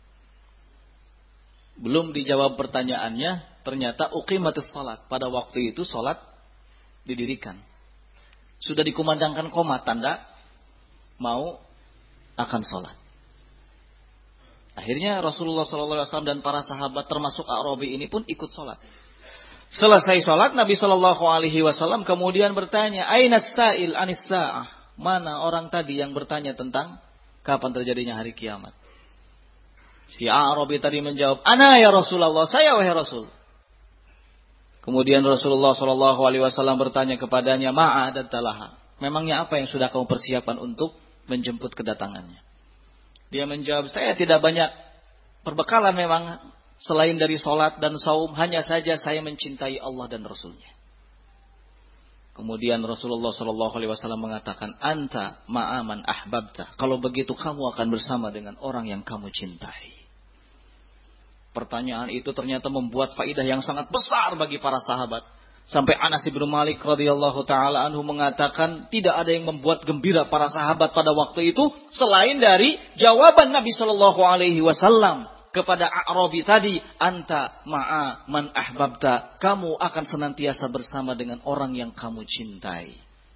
Belum dijawab pertanyaannya, ternyata uqimatus salat. Pada waktu itu salat didirikan. Sudah dikumandangkan qomat, tanda mau akan salat. Akhirnya Rasulullah shallallahu alaihi wasallam dan para sahabat termasuk A'rabi ini pun ikut sholat. Selesai sholat, Nabi shallallahu alaihi wasallam kemudian bertanya, Aina sa'il anis sa'ah? Mana orang tadi yang bertanya tentang kapan terjadinya hari kiamat? Si A'rabi tadi menjawab, Ana ya Rasulullah, saya wahai Rasul. Kemudian Rasulullah shallallahu alaihi wasallam bertanya kepadanya, Ma'adattalaha, memangnya apa yang sudah kamu persiapkan untuk menjemput kedatangannya? Dia menjawab, saya tidak banyak perbekalan memang selain dari sholat dan saum, hanya saja saya mencintai Allah dan Rasulnya. Kemudian Rasulullah shallallahu alaihi wasallam mengatakan, anta ma'aman ahbabta. Kalau begitu kamu akan bersama dengan orang yang kamu cintai. Pertanyaan itu ternyata membuat faidah yang sangat besar bagi para sahabat. Sampai Anas bin Malik radhiyallahu taala anhu mengatakan tidak ada yang membuat gembira para sahabat pada waktu itu selain dari jawaban Nabi sallallahu alaihi wasallam kepada A'rabi tadi, anta ma'a man ahbabta, kamu akan senantiasa bersama dengan orang yang kamu cintai.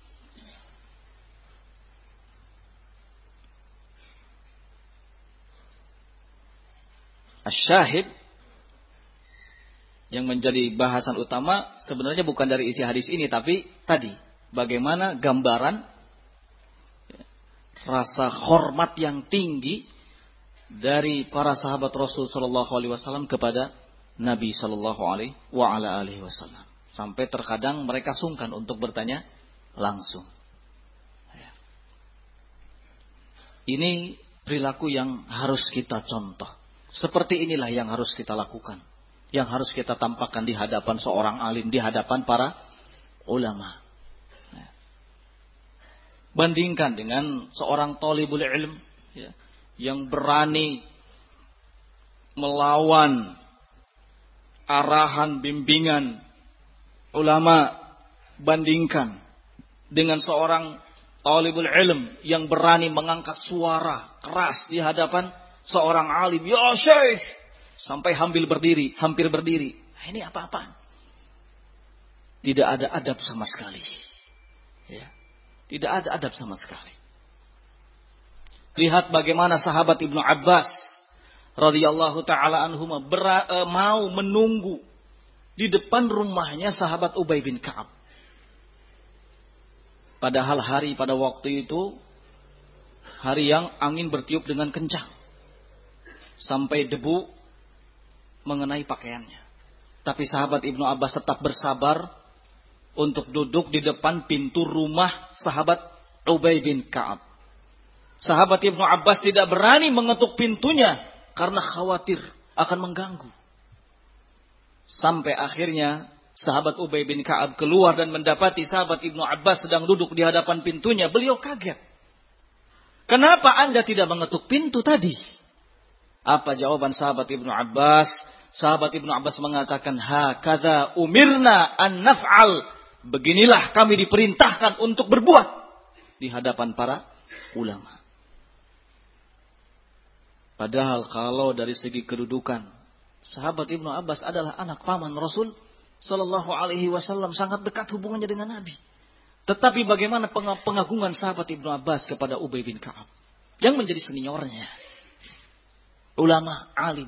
Asy-syahid yang menjadi bahasan utama sebenarnya bukan dari isi hadis ini, tapi tadi bagaimana gambaran rasa hormat yang tinggi dari para sahabat Rasul sallallahu alaihi wasallam kepada Nabi sallallahu alaihi wa ala alihi wasallam. Sampai terkadang mereka sungkan untuk bertanya langsung. Ini perilaku yang harus kita contoh. Seperti inilah yang harus kita lakukan. Yang harus kita tampakkan di hadapan seorang alim, di hadapan para ulama. Bandingkan dengan seorang thalibul ilm ya, yang berani melawan arahan bimbingan ulama. Bandingkan dengan seorang thalibul ilm yang berani mengangkat suara keras di hadapan seorang alim. Ya Syekh! Sampai hampir berdiri, hampir berdiri. Ini apa-apaan? Tidak ada adab sama sekali. Ya. Tidak ada adab sama sekali. Lihat bagaimana sahabat Ibnu Abbas radhiyallahu taala anhuma e, mau menunggu di depan rumahnya sahabat Ubay bin Ka'ab. Padahal hari pada waktu itu hari yang angin bertiup dengan kencang sampai debu mengenai pakaiannya. Tapi sahabat Ibnu Abbas tetap bersabar untuk duduk di depan pintu rumah sahabat Ubay bin Ka'ab. Sahabat Ibnu Abbas tidak berani mengetuk pintunya karena khawatir akan mengganggu. Sampai akhirnya sahabat Ubay bin Ka'ab keluar dan mendapati sahabat Ibnu Abbas sedang duduk di hadapan pintunya. Beliau kaget. Kenapa Anda tidak mengetuk pintu tadi? Apa jawaban sahabat Ibnu Abbas? Sahabat Ibnu Abbas mengatakan, hakadha umirna an naf'al. Beginilah kami diperintahkan untuk berbuat di hadapan para ulama. Padahal kalau dari segi kedudukan, sahabat Ibnu Abbas adalah anak paman Rasul Sallallahu Alaihi Wasallam, sangat dekat hubungannya dengan Nabi. Tetapi bagaimana pengagungan sahabat Ibnu Abbas kepada Ubay bin Ka'ab yang menjadi seniornya, ulama, alim.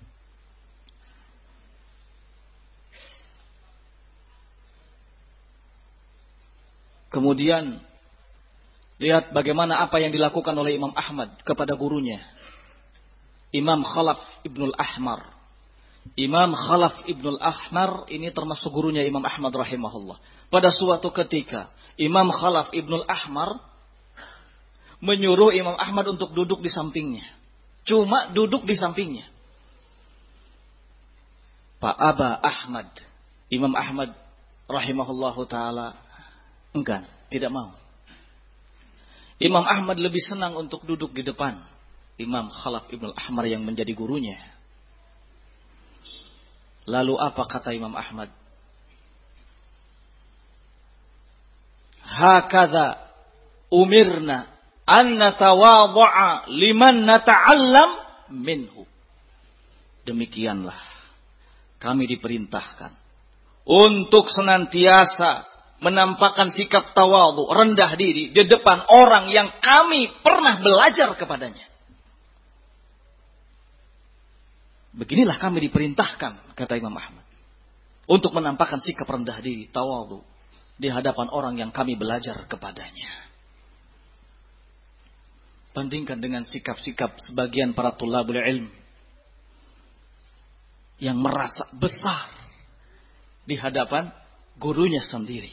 Kemudian lihat bagaimana apa yang dilakukan oleh Imam Ahmad kepada gurunya, Imam Khalaf Ibnul Ahmar. Imam Khalaf Ibnul Ahmar ini termasuk gurunya Imam Ahmad rahimahullah. Pada suatu ketika Imam Khalaf Ibnul Ahmar menyuruh Imam Ahmad untuk duduk di sampingnya. Cuma duduk di sampingnya. Pak Aba Ahmad, Imam Ahmad rahimahullahu ta'ala enggan, tidak mau. Imam Ahmad lebih senang untuk duduk di depan Imam Khalaf Ibnul Ahmar yang menjadi gurunya. Lalu apa kata Imam Ahmad? Hakadha umirna an natawadha'a liman nata'allam minhu. Demikianlah kami diperintahkan untuk senantiasa menampakkan sikap tawadhu, rendah diri di depan orang yang kami pernah belajar kepadanya. Beginilah kami diperintahkan, kata Imam Ahmad, untuk menampakkan sikap rendah diri, tawadhu di hadapan orang yang kami belajar kepadanya. Bandingkan dengan sikap-sikap sebagian para thulabul ilm yang merasa besar di hadapan gurunya sendiri.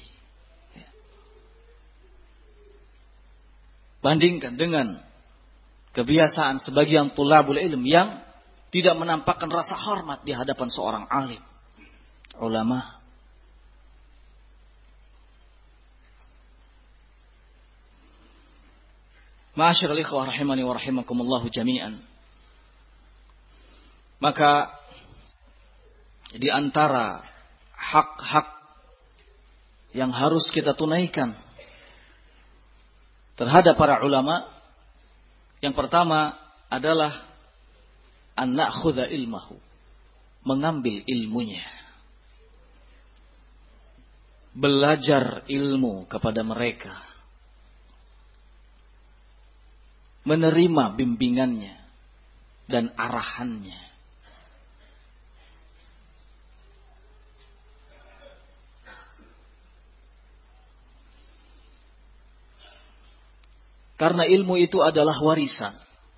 Bandingkan dengan kebiasaan sebagian thulabul ilm yang tidak menampakkan rasa hormat di hadapan seorang alim, ulama. Ma'asyiral ikhwah rahimani wa rahimakumullah jami'an. Maka di antara hak-hak yang harus kita tunaikan terhadap para ulama, yang pertama adalah an na'khudha ilmahu, mengambil ilmunya, belajar ilmu kepada mereka, menerima bimbingannya dan arahannya. Karena ilmu itu adalah warisan.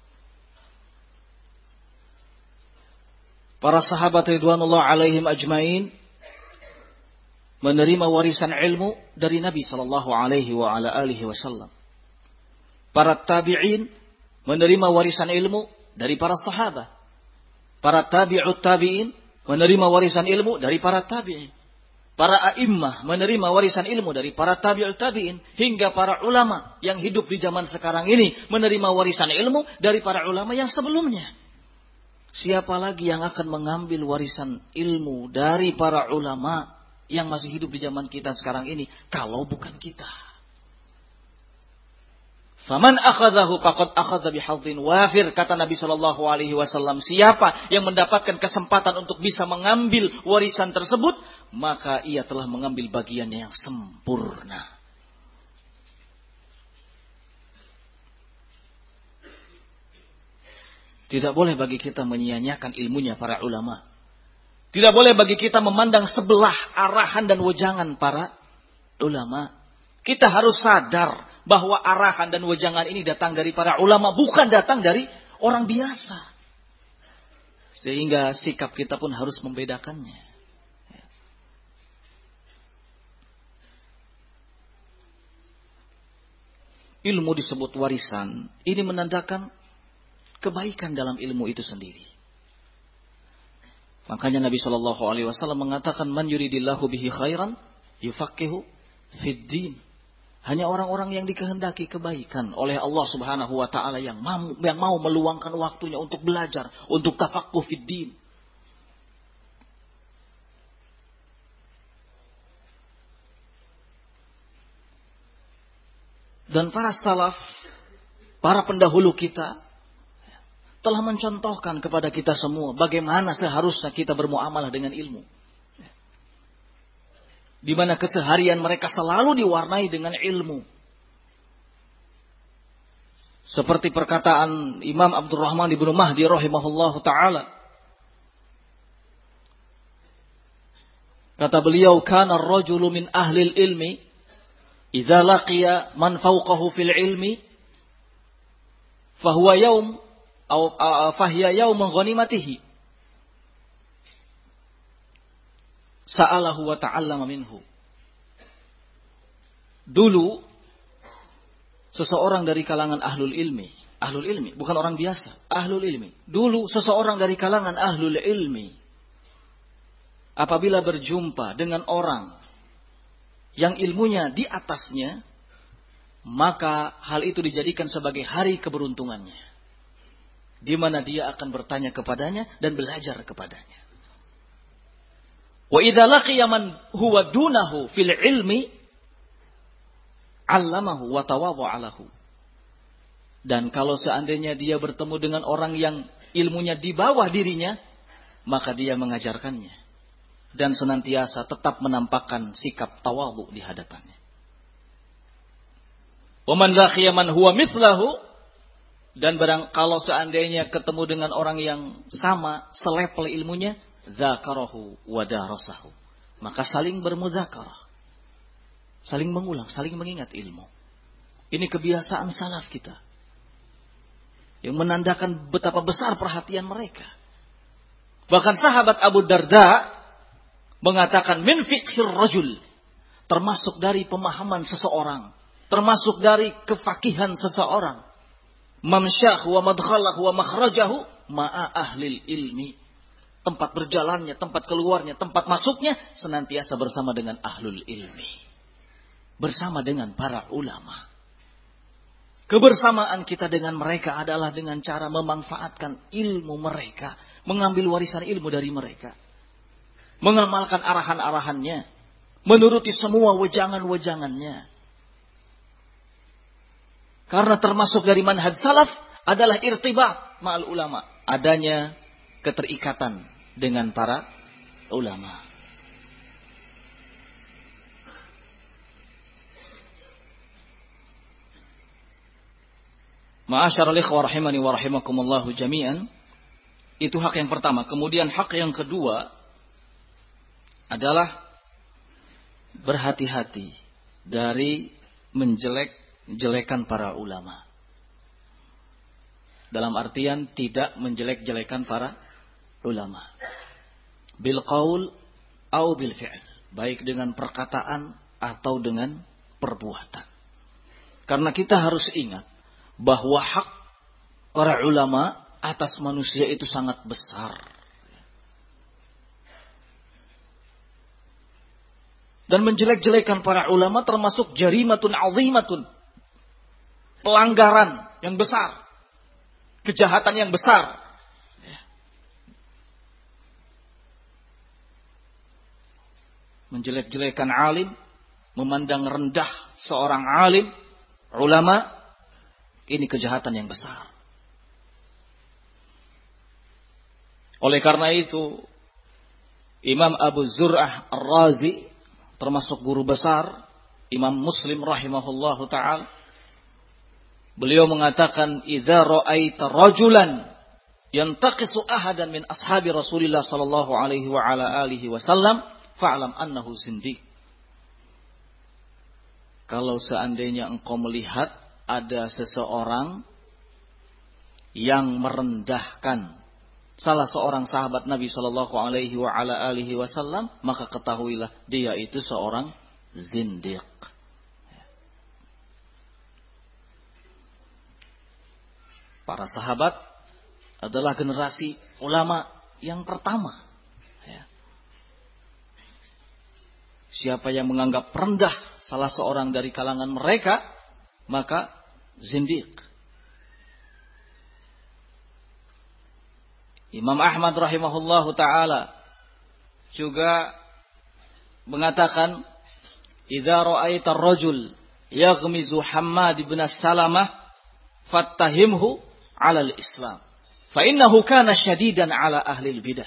Para sahabat ridwanullah alaihim ajmain menerima warisan ilmu dari Nabi sallallahu alaihi wa ala alihi wasallam. Para tabi'in menerima warisan ilmu dari para sahabat. Para tabi'ut tabi'in menerima warisan ilmu dari para tabi'in. Para a'immah menerima warisan ilmu dari para tabi'ut tabi'in. Hingga para ulama yang hidup di zaman sekarang ini menerima warisan ilmu dari para ulama yang sebelumnya. Siapa lagi yang akan mengambil warisan ilmu dari para ulama yang masih hidup di zaman kita sekarang ini kalau bukan kita? Faman akhadhahu faqad akhadha bihadhin wafir, kata Nabi sallallahu alaihi wasallam. Siapa yang mendapatkan kesempatan untuk bisa mengambil warisan tersebut, maka ia telah mengambil bagiannya yang sempurna. Tidak boleh bagi kita menyia-nyiakan ilmunya para ulama. Tidak boleh bagi kita memandang sebelah arahan dan wejangan para ulama. Kita harus sadar bahwa arahan dan wejangan ini datang dari para ulama, bukan datang dari orang biasa. Sehingga sikap kita pun harus membedakannya. Ilmu disebut warisan. Ini menandakan kebaikan dalam ilmu itu sendiri. Makanya Nabi Shallallahu Alaihi Wasallam mengatakan, "Man yuridillahu bihi khairan, yufaqihu fid din." Hanya orang-orang yang dikehendaki kebaikan oleh Allah Subhanahu Wa Taala yang mau, yang mau meluangkan waktunya untuk belajar, untuk tafaqquh fid din. Dan para salaf, para pendahulu kita telah mencontohkan kepada kita semua bagaimana seharusnya kita bermuamalah dengan ilmu. Di mana keseharian mereka selalu diwarnai dengan ilmu. Seperti perkataan Imam Abdurrahman ibnu Mahdi rahimahullahu ta'ala. Kata beliau, kana ar-rajulu min ahli ilmi idza laqiya man fawqahu fil ilmi fahuwa yaum Au fahiya yaum ghanimatihi sa'alahu wa ta'allama minhu. Dulu seseorang dari kalangan ahlul ilmi, ahlul ilmi bukan orang biasa, ahlul ilmi. Dulu seseorang dari kalangan ahlul ilmi apabila berjumpa dengan orang yang ilmunya di atasnya, maka hal itu dijadikan sebagai hari keberuntungannya, di mana dia akan bertanya kepadanya dan belajar kepadanya. Wa idza laqiya man huwa dunahu fil ilmi 'allamahu wa tawadha'a lahu. Dan kalau seandainya dia bertemu dengan orang yang ilmunya di bawah dirinya, maka dia mengajarkannya dan senantiasa tetap menampakkan sikap tawadhu di hadapannya. Wa man laqiya man huwa mithlahu, dan barang kalau seandainya ketemu dengan orang yang sama selevel ilmunya, dzakarahu wa darasahu, maka saling bermudzakarah, saling mengulang, saling mengingat ilmu. Ini kebiasaan salaf kita yang menandakan betapa besar perhatian mereka. Bahkan sahabat Abu Darda mengatakan, min fiqhir rajul, termasuk dari pemahaman seseorang, termasuk dari kefakihan seseorang, mamsyah wa madkhalah wa makhrajahu ma'a ahlil ilmi. Tempat berjalannya, tempat keluarnya, tempat masuknya senantiasa bersama dengan ahlul ilmi, bersama dengan para ulama. Kebersamaan kita dengan mereka adalah dengan cara memanfaatkan ilmu mereka, mengambil warisan ilmu dari mereka, mengamalkan arahan-arahannya, menuruti semua wejangan-wejangannya. Karena termasuk dari manhaj salaf adalah irtibat ma'al ulama, adanya keterikatan dengan para ulama. Ma'asyiral ikhwah rahimani wa rahimakumullah jami'an. Itu hak yang pertama. Kemudian hak yang kedua adalah berhati-hati dari menjelek-jelekan para ulama. Dalam artian tidak menjelek-jelekan para ulama. Bil qaul au bil fi'l, baik dengan perkataan atau dengan perbuatan. Karena kita harus ingat bahwa hak para ulama atas manusia itu sangat besar. Dan menjelek-jelekan para ulama termasuk jarimatun azimatun, pelanggaran yang besar, kejahatan yang besar. Menjelek-jelekan alim, memandang rendah seorang alim, ulama, ini kejahatan yang besar. Oleh karena itu, Imam Abu Zur'ah Ar-Razi, termasuk guru besar Imam Muslim rahimahullahu ta'ala, beliau mengatakan, idza ra'aita rajulan yantaqisu ahadan min ashabi Rasulillah sallallahu alaihi wa ala alihi wasallam fa'lam annahu zindiq. Kalau seandainya engkau melihat ada seseorang yang merendahkan salah seorang sahabat Nabi sallallahu alaihi wa ala alihi wasallam, maka ketahuilah dia itu seorang zindiq. Para sahabat adalah generasi ulama yang pertama. Siapa yang menganggap rendah salah seorang dari kalangan mereka, maka zindiq. Imam Ahmad rahimahullahu ta'ala juga mengatakan, idza ra'aita ar-rajul yaghmizu Hammad ibn Salamah fattahimhu 'ala al-Islam fa innahu kana syadidan 'ala ahli al-bidah.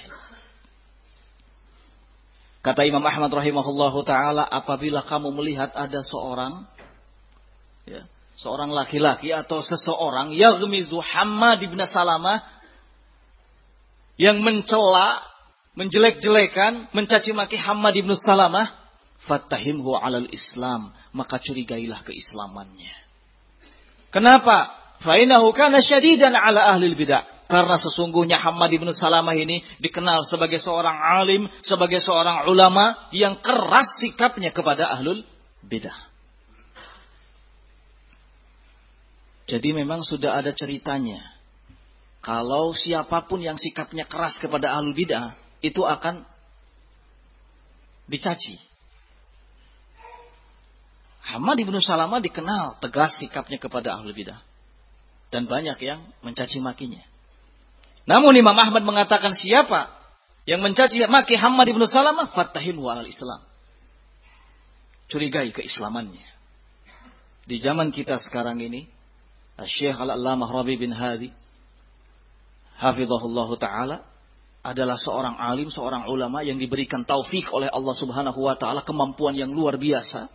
Kata Imam Ahmad rahimahullahu ta'ala, apabila kamu melihat ada seorang ya, seorang laki-laki atau seseorang yaghmizu Hammad ibn Salamah, yang mencela, menjelek-jelekan, mencaci maki Hammad ibn Salamah, fattahimhu 'alal Islam, maka curigailah keislamannya. Kenapa? Fa innahu kana syadidan 'ala ahli bidah. Karena sesungguhnya Hammad ibn Salamah ini dikenal sebagai seorang alim, sebagai seorang ulama yang keras sikapnya kepada ahlul bidah. Jadi memang sudah ada ceritanya. Kalau siapapun yang sikapnya keras kepada ahlul bidah, itu akan dicaci. Hammad ibn Salamah dikenal tegas sikapnya kepada ahlul bidah. Dan banyak yang mencaci makinya. Namun Imam Ahmad mengatakan, siapa yang mencaci maki Hammad ibn Salamah, fattahimhu 'alal Islam. Curigai keislamannya. Di zaman kita sekarang ini, Syekh Al-Allamah Rabi bin Hadi hafizahullahu ta'ala adalah seorang alim, seorang ulama yang diberikan taufik oleh Allah subhanahu wa ta'ala, kemampuan yang luar biasa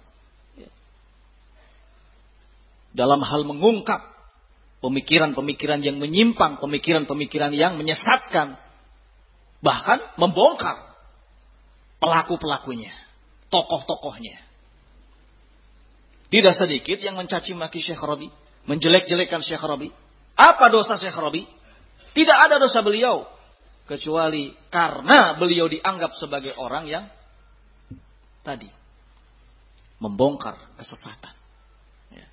dalam hal mengungkap pemikiran-pemikiran yang menyimpang, pemikiran-pemikiran yang menyesatkan, bahkan membongkar pelaku-pelakunya, tokoh-tokohnya. Tidak sedikit yang mencaci maki Syekh Rabi, menjelek-jelekan Syekh Rabi. Apa dosa Syekh Rabi? Tidak ada dosa beliau, kecuali karena beliau dianggap sebagai orang yang tadi membongkar kesesatan. Ya.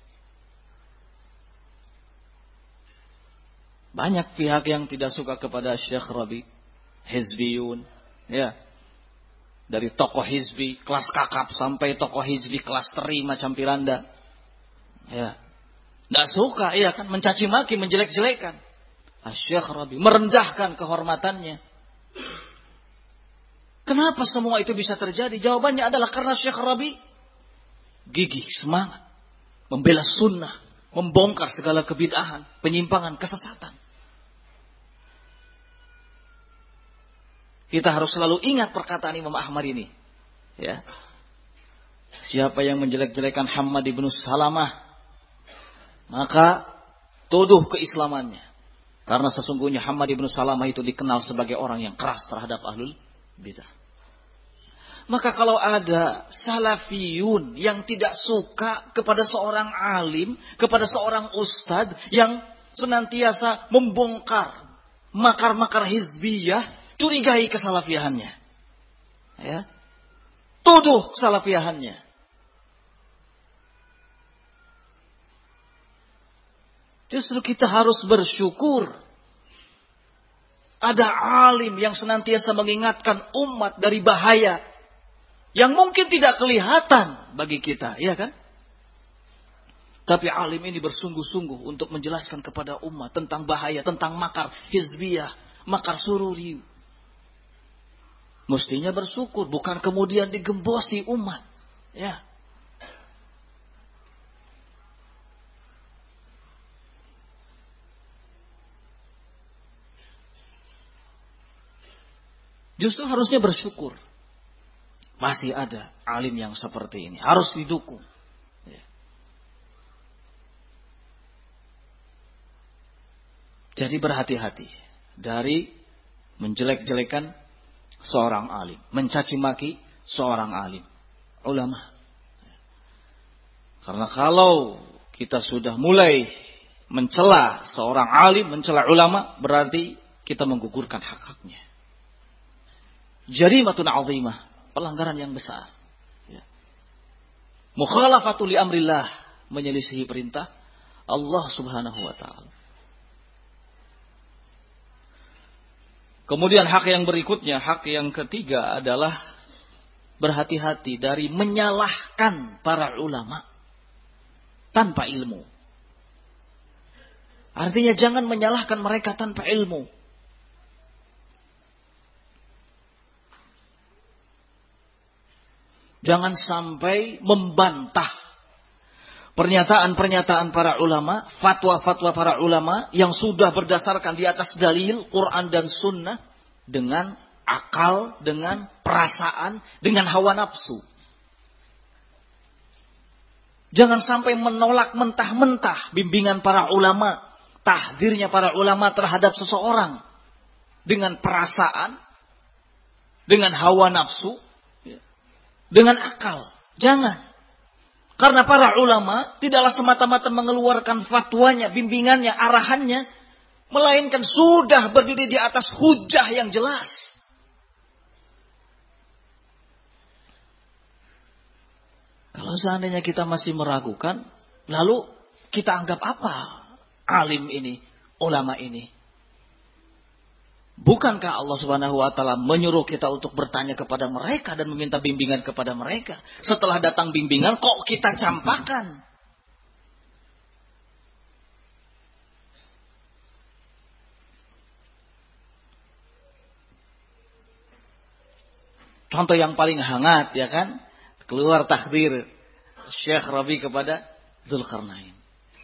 Banyak pihak yang tidak suka kepada Syekh Rabi, hizbiyun, ya, dari tokoh hizbi kelas kakap sampai tokoh hizbi kelas teri macam Piranda, ya, tidak suka, iya kan, mencaci maki, menjelek-jelekan Syekh Rabi, merendahkan kehormatannya. Kenapa semua itu bisa terjadi? Jawabannya adalah karena Syekh Rabi gigih, semangat membela sunnah, membongkar segala kebid'ahan, penyimpangan, kesesatan. Kita harus selalu ingat perkataan Imam Ahmad ini. Ya. Siapa yang menjelek-jelekan Hammad ibn Salamah, maka tuduh keislamannya. Karena sesungguhnya Hammad ibn Salamah itu dikenal sebagai orang yang keras terhadap ahlul bidah. Maka kalau ada salafiyun yang tidak suka kepada seorang alim, kepada seorang ustadz yang senantiasa membongkar makar-makar hizbiyah, curigai kesalafiahannya. Ya. Tuduh kesalafiahannya. Justru kita harus bersyukur ada alim yang senantiasa mengingatkan umat dari bahaya yang mungkin tidak kelihatan bagi kita, ya kan? Tapi alim ini bersungguh-sungguh untuk menjelaskan kepada umat tentang bahaya, tentang makar hizbiyah, makar sururi. Mestinya bersyukur, bukan kemudian digembosi umat, ya. Justru harusnya bersyukur. Masih ada alim yang seperti ini. Harus didukung. Ya. Jadi berhati-hati dari menjelek-jelekan seorang alim, mencaci maki seorang alim, ulama. Karena kalau kita sudah mulai mencela seorang alim, mencela ulama, berarti kita menggugurkan hak-haknya. Jarimatun 'azimah, pelanggaran yang besar. Ya. Mukhalafatu li amrillah, menyelisihi perintah Allah Subhanahu wa taala. Kemudian hak yang berikutnya, hak yang ketiga adalah berhati-hati dari menyalahkan para ulama tanpa ilmu. Artinya jangan menyalahkan mereka tanpa ilmu. Jangan sampai membantah pernyataan-pernyataan para ulama, fatwa-fatwa para ulama yang sudah berdasarkan di atas dalil Quran dan Sunnah dengan akal, dengan perasaan, dengan hawa nafsu. Jangan sampai menolak mentah-mentah bimbingan para ulama, tahdzirnya para ulama terhadap seseorang dengan perasaan, dengan hawa nafsu, dengan akal. Jangan. Karena para ulama tidaklah semata-mata mengeluarkan fatwanya, bimbingannya, arahannya, melainkan sudah berdiri di atas hujah yang jelas. Kalau seandainya kita masih meragukan, lalu kita anggap apa alim ini, ulama ini? Bukankah Allah Subhanahu wa taala menyuruh kita untuk bertanya kepada mereka dan meminta bimbingan kepada mereka? Setelah datang bimbingan kok kita campakkan? Contoh yang paling hangat, ya kan? Keluar takdir Syekh Rabi kepada Dzulqarnain.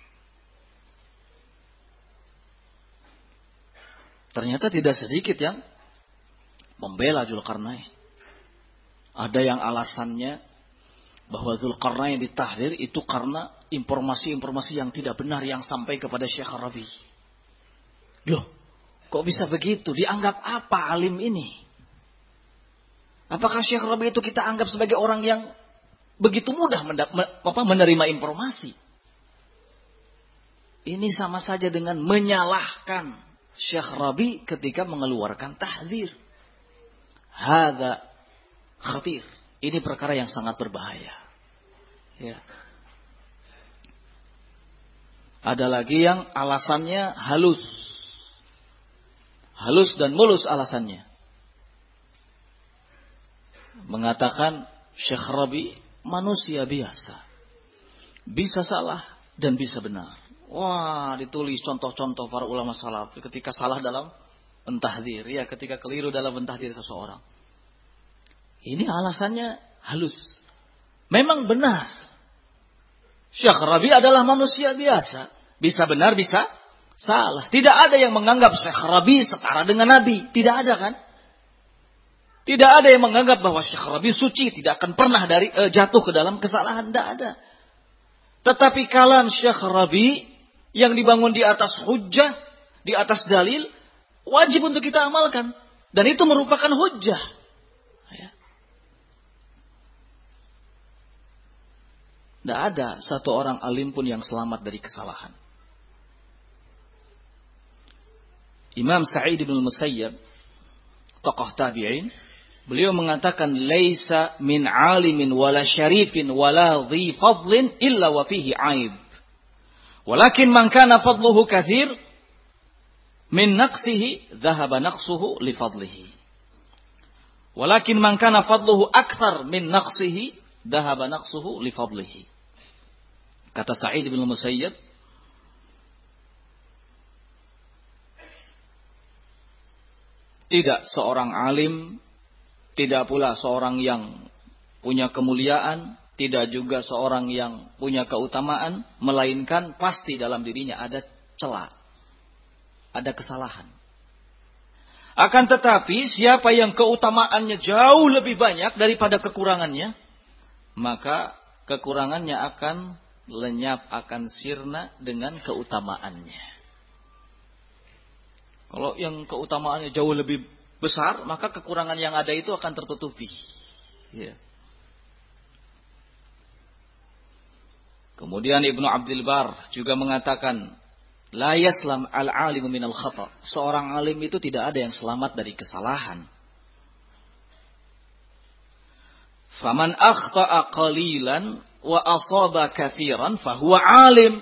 Ternyata tidak sedikit yang membela Dzulqarnain. Ada yang alasannya bahwa Dzulqarnain ditahdir itu karena informasi-informasi yang tidak benar yang sampai kepada Syekh Rabi. Loh, kok bisa begitu? Dianggap apa alim ini? Apakah Syekh Rabi itu kita anggap sebagai orang yang begitu mudah menerima informasi? Ini sama saja dengan menyalahkan Syekh Rabi ketika mengeluarkan tahdzir. Hadza khatir. Ini perkara yang sangat berbahaya. Ya. Ada lagi yang alasannya halus. Halus dan mulus alasannya. Mengatakan Syekh Rabi manusia biasa. Bisa salah dan bisa benar. Wah, ditulis contoh-contoh para ulama salaf ketika salah dalam mentahdzir, ya, ketika keliru dalam mentahdzir seseorang. Ini alasannya halus. Memang benar. Syekh Rabi adalah manusia biasa, bisa benar, bisa salah. Tidak ada yang menganggap Syekh Rabi setara dengan Nabi, tidak ada kan? Tidak ada yang menganggap bahwa Syekh Rabi suci, tidak akan pernah dari eh, jatuh ke dalam kesalahan, tidak ada. Tetapi kalam Syekh Rabi yang dibangun di atas hujjah, di atas dalil, wajib untuk kita amalkan. Dan itu merupakan hujjah. Ya. Tidak ada satu orang alim pun yang selamat dari kesalahan. Imam Sa'id bin Musayyab, tokoh tabi'in, beliau mengatakan, "Laisa min 'alimin wala syarifin wala dhi fadlin illa wa fihi 'aib. Walakin man kana fadluhu katsir min naqsihi dhahaba naqsuhu li fadlihi. Walakin man kana fadluhu akthar min naqsihi dhahaba naqsuhu li fadlihi." Kata Sa'id bin Musayyab, tidak seorang alim, tidak pula seorang yang punya kemuliaan, tidak juga seorang yang punya keutamaan, melainkan pasti dalam dirinya ada celah, ada kesalahan. Akan tetapi siapa yang keutamaannya jauh lebih banyak daripada kekurangannya, maka kekurangannya akan lenyap, akan sirna dengan keutamaannya. Kalau yang keutamaannya jauh lebih besar, maka kekurangan yang ada itu akan tertutupi. Ya. Kemudian Ibnu Abdul Bar juga mengatakan, la yaslam al-alimu minal khata. Seorang alim itu tidak ada yang selamat dari kesalahan. Faman akhta'a qalilan wa asaba katsiran fahuwa alim.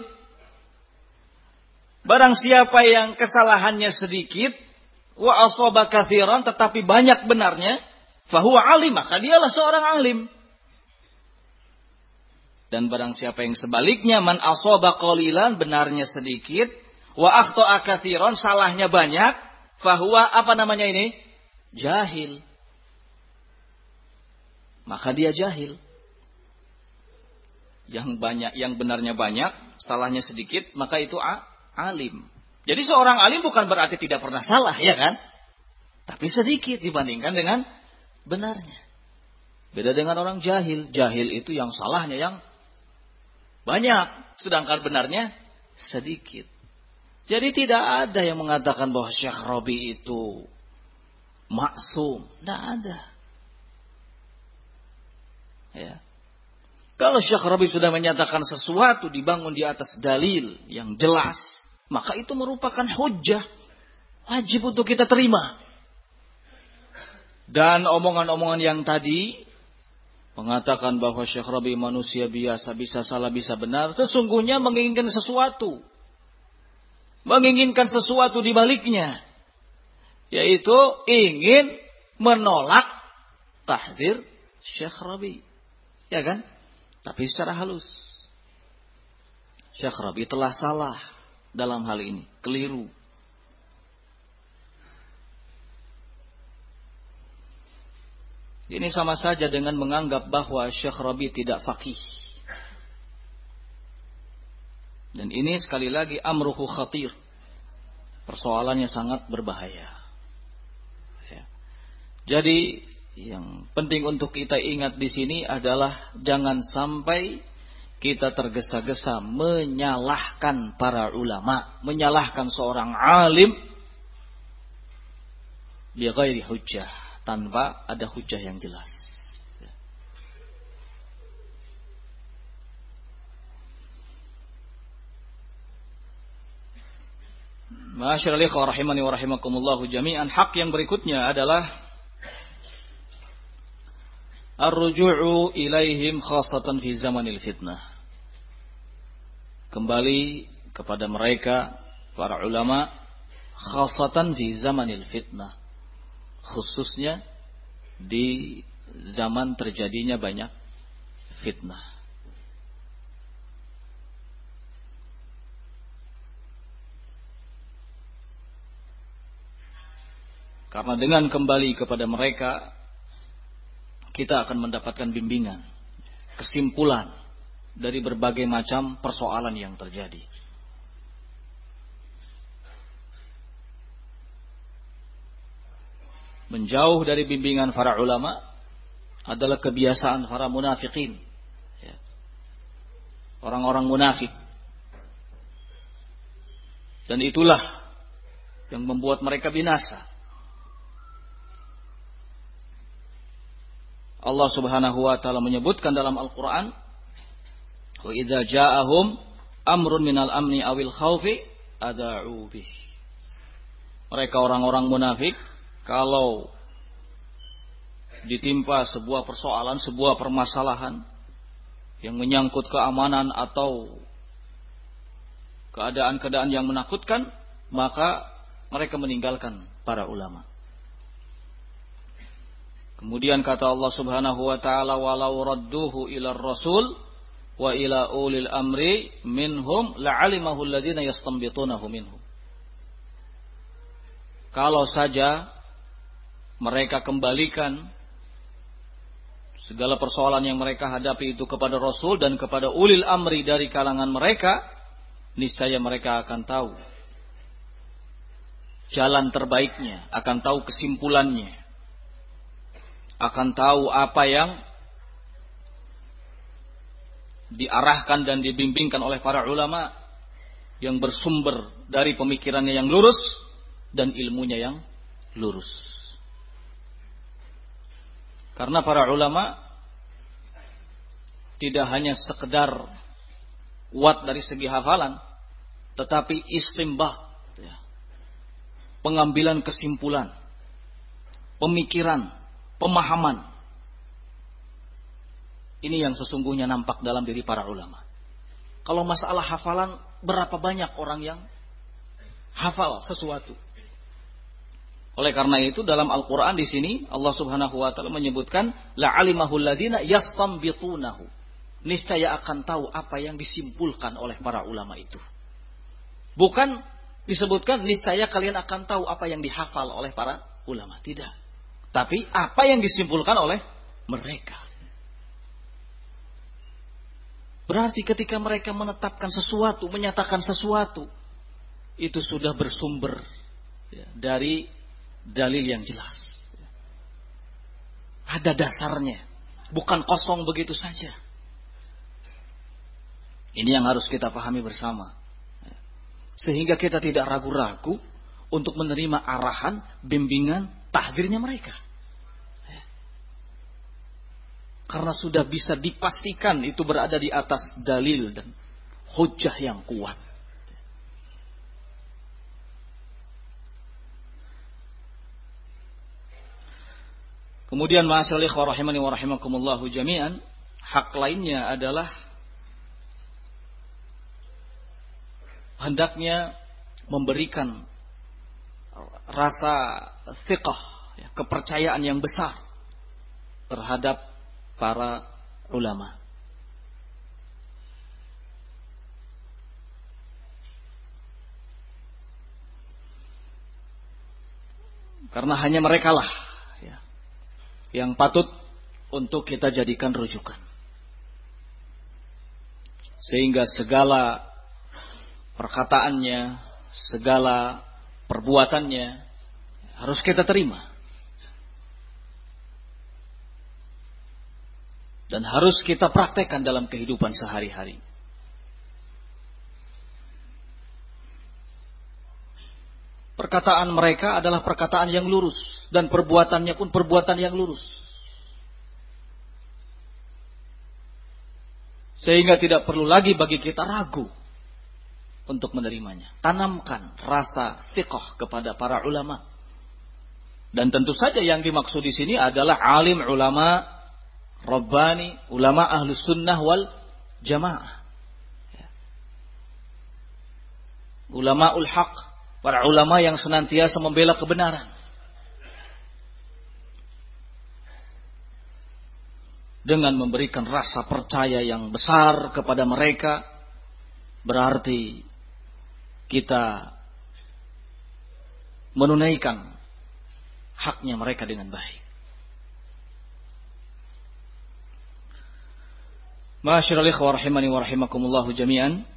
Barang siapa yang kesalahannya sedikit wa asaba katsiran tetapi banyak benarnya, fahuwa alim, maka dialah seorang alim. Dan barang siapa yang sebaliknya, man asaba qalilan, benarnya sedikit, wa akhta'a katsiran, salahnya banyak, fahuwa apa namanya ini? Jahil. Maka dia jahil. Yang banyak, yang benarnya banyak, salahnya sedikit, maka itu a, alim. Jadi seorang alim bukan berarti tidak pernah salah, ya kan? Tapi sedikit dibandingkan dengan benarnya. Beda dengan orang jahil. Jahil itu yang salahnya yang banyak, sedangkan benarnya sedikit. Jadi tidak ada yang mengatakan bahwa Syekh Rabi itu maksum. Tidak ada. Ya. Kalau Syekh Rabi sudah menyatakan sesuatu dibangun di atas dalil yang jelas, maka itu merupakan hujjah. Wajib untuk kita terima. Dan omongan-omongan yang tadi mengatakan bahwa Syekh Rabi manusia biasa, bisa salah, bisa benar, sesungguhnya menginginkan sesuatu. Menginginkan sesuatu di baliknya. Yaitu ingin menolak tahdzir Syekh Rabi. Ya kan? Tapi secara halus. Syekh Rabi telah salah dalam hal ini. Keliru. Ini sama saja dengan menganggap bahwa Syekh Rabi tidak faqih. Dan ini sekali lagi amruhu khatir. Persoalannya sangat berbahaya. Ya. Jadi yang penting untuk kita ingat di sini adalah jangan sampai kita tergesa-gesa menyalahkan para ulama, menyalahkan seorang alim bi ghairi hujjah, tanpa ada hujjah yang jelas. Ma'asyiral ikhwah rahimani wa rahimakumullah jami'an, hak yang berikutnya adalah ar-ruju'u ilaihim khasatan fi zamanil fitnah. Kembali kepada mereka para ulama khasatan fi zamanil fitnah, khususnya di zaman terjadinya banyak fitnah. Karena dengan kembali kepada mereka kita akan mendapatkan bimbingan, kesimpulan dari berbagai macam persoalan yang terjadi. Menjauh dari bimbingan para ulama adalah kebiasaan para munafikin. Orang-orang munafik. Dan itulah yang membuat mereka binasa. Allah Subhanahu wa taala menyebutkan dalam Al-Qur'an, "Wa idza ja'ahum amrun minal amni awil khaufi ada'u bih." Mereka orang-orang munafik kalau ditimpa sebuah persoalan, sebuah permasalahan yang menyangkut keamanan atau keadaan-keadaan yang menakutkan, maka mereka meninggalkan para ulama. Kemudian kata Allah Subhanahu wa taala, walau radduhu ila rasul wa ila ulil amri minhum la'alimahu alladziina yastanbitunahu minhum. Kalau saja mereka kembalikan segala persoalan yang mereka hadapi itu kepada Rasul dan kepada ulil amri dari kalangan mereka, niscaya mereka akan tahu jalan terbaiknya, akan tahu kesimpulannya, akan tahu apa yang diarahkan dan dibimbingkan oleh para ulama yang bersumber dari pemikirannya yang lurus dan ilmunya yang lurus. Karena para ulama tidak hanya sekedar kuat dari segi hafalan, tetapi istinbat, ya, pengambilan kesimpulan, pemikiran, pemahaman. Ini yang sesungguhnya nampak dalam diri para ulama. Kalau masalah hafalan, berapa banyak orang yang hafal sesuatu. Oleh karena itu dalam Al-Quran di sini Allah Subhanahu Wa Taala menyebutkan la alimahul ladina yastanbitunahu. Niscaya akan tahu apa yang disimpulkan oleh para ulama itu. Bukan disebutkan niscaya kalian akan tahu apa yang dihafal oleh para ulama. Tidak. Tapi apa yang disimpulkan oleh mereka. Berarti ketika mereka menetapkan sesuatu, menyatakan sesuatu, itu sudah bersumber, ya, dari dalil yang jelas. Ada dasarnya. Bukan kosong begitu saja. Ini yang harus kita pahami bersama. Sehingga kita tidak ragu-ragu untuk menerima arahan, bimbingan, tahdirnya mereka. Karena sudah bisa dipastikan itu berada di atas dalil dan hujjah yang kuat. Kemudian ma'asyiral ikhwah rahimani wa rahimakumullahu jami'an, hak lainnya adalah hendaknya memberikan rasa thiqah, ya, kepercayaan yang besar terhadap para ulama. Karena hanya merekalah, ya, yang patut untuk kita jadikan rujukan. Sehingga segala perkataannya, segala perbuatannya harus kita terima. Dan harus kita praktekkan dalam kehidupan sehari-hari. Perkataan mereka adalah perkataan yang lurus. Dan perbuatannya pun perbuatan yang lurus. Sehingga tidak perlu lagi bagi kita ragu untuk menerimanya. Tanamkan rasa fiqh kepada para ulama. Dan tentu saja yang dimaksud di sini adalah alim ulama Rabbani, ulama ahlus sunnah wal jamaah. Ulama ul haq, para ulama yang senantiasa membela kebenaran. Dengan memberikan rasa percaya yang besar kepada mereka, berarti kita menunaikan haknya mereka dengan baik. Ma'asyiral ikhwah rahimani wa rahimakumullahu jami'an.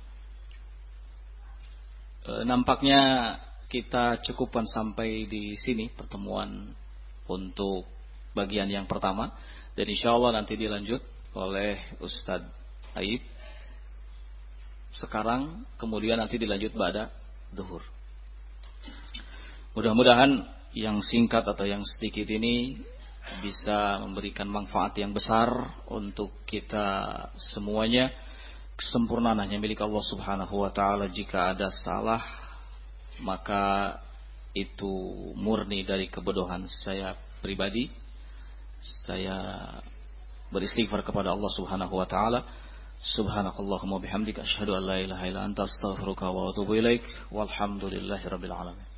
E, nampaknya kita cukupkan sampai di sini pertemuan untuk bagian yang pertama. Dan insyaallah nanti dilanjut oleh Ustadz Aib. Sekarang kemudian nanti dilanjut pada zuhur. Mudah-mudahan yang singkat atau yang sedikit ini bisa memberikan manfaat yang besar untuk kita semuanya. Kesempurnaan hanya milik Allah Subhanahu wa taala. Jika ada salah, maka itu murni dari kebodohan saya pribadi. Saya beristighfar kepada Allah Subhanahu wa taala. Subhanakallahumma bihamdika asyhadu an la ilaha illa anta astaghfiruka wa atubu ilaik. Walhamdulillahirabbil alamin.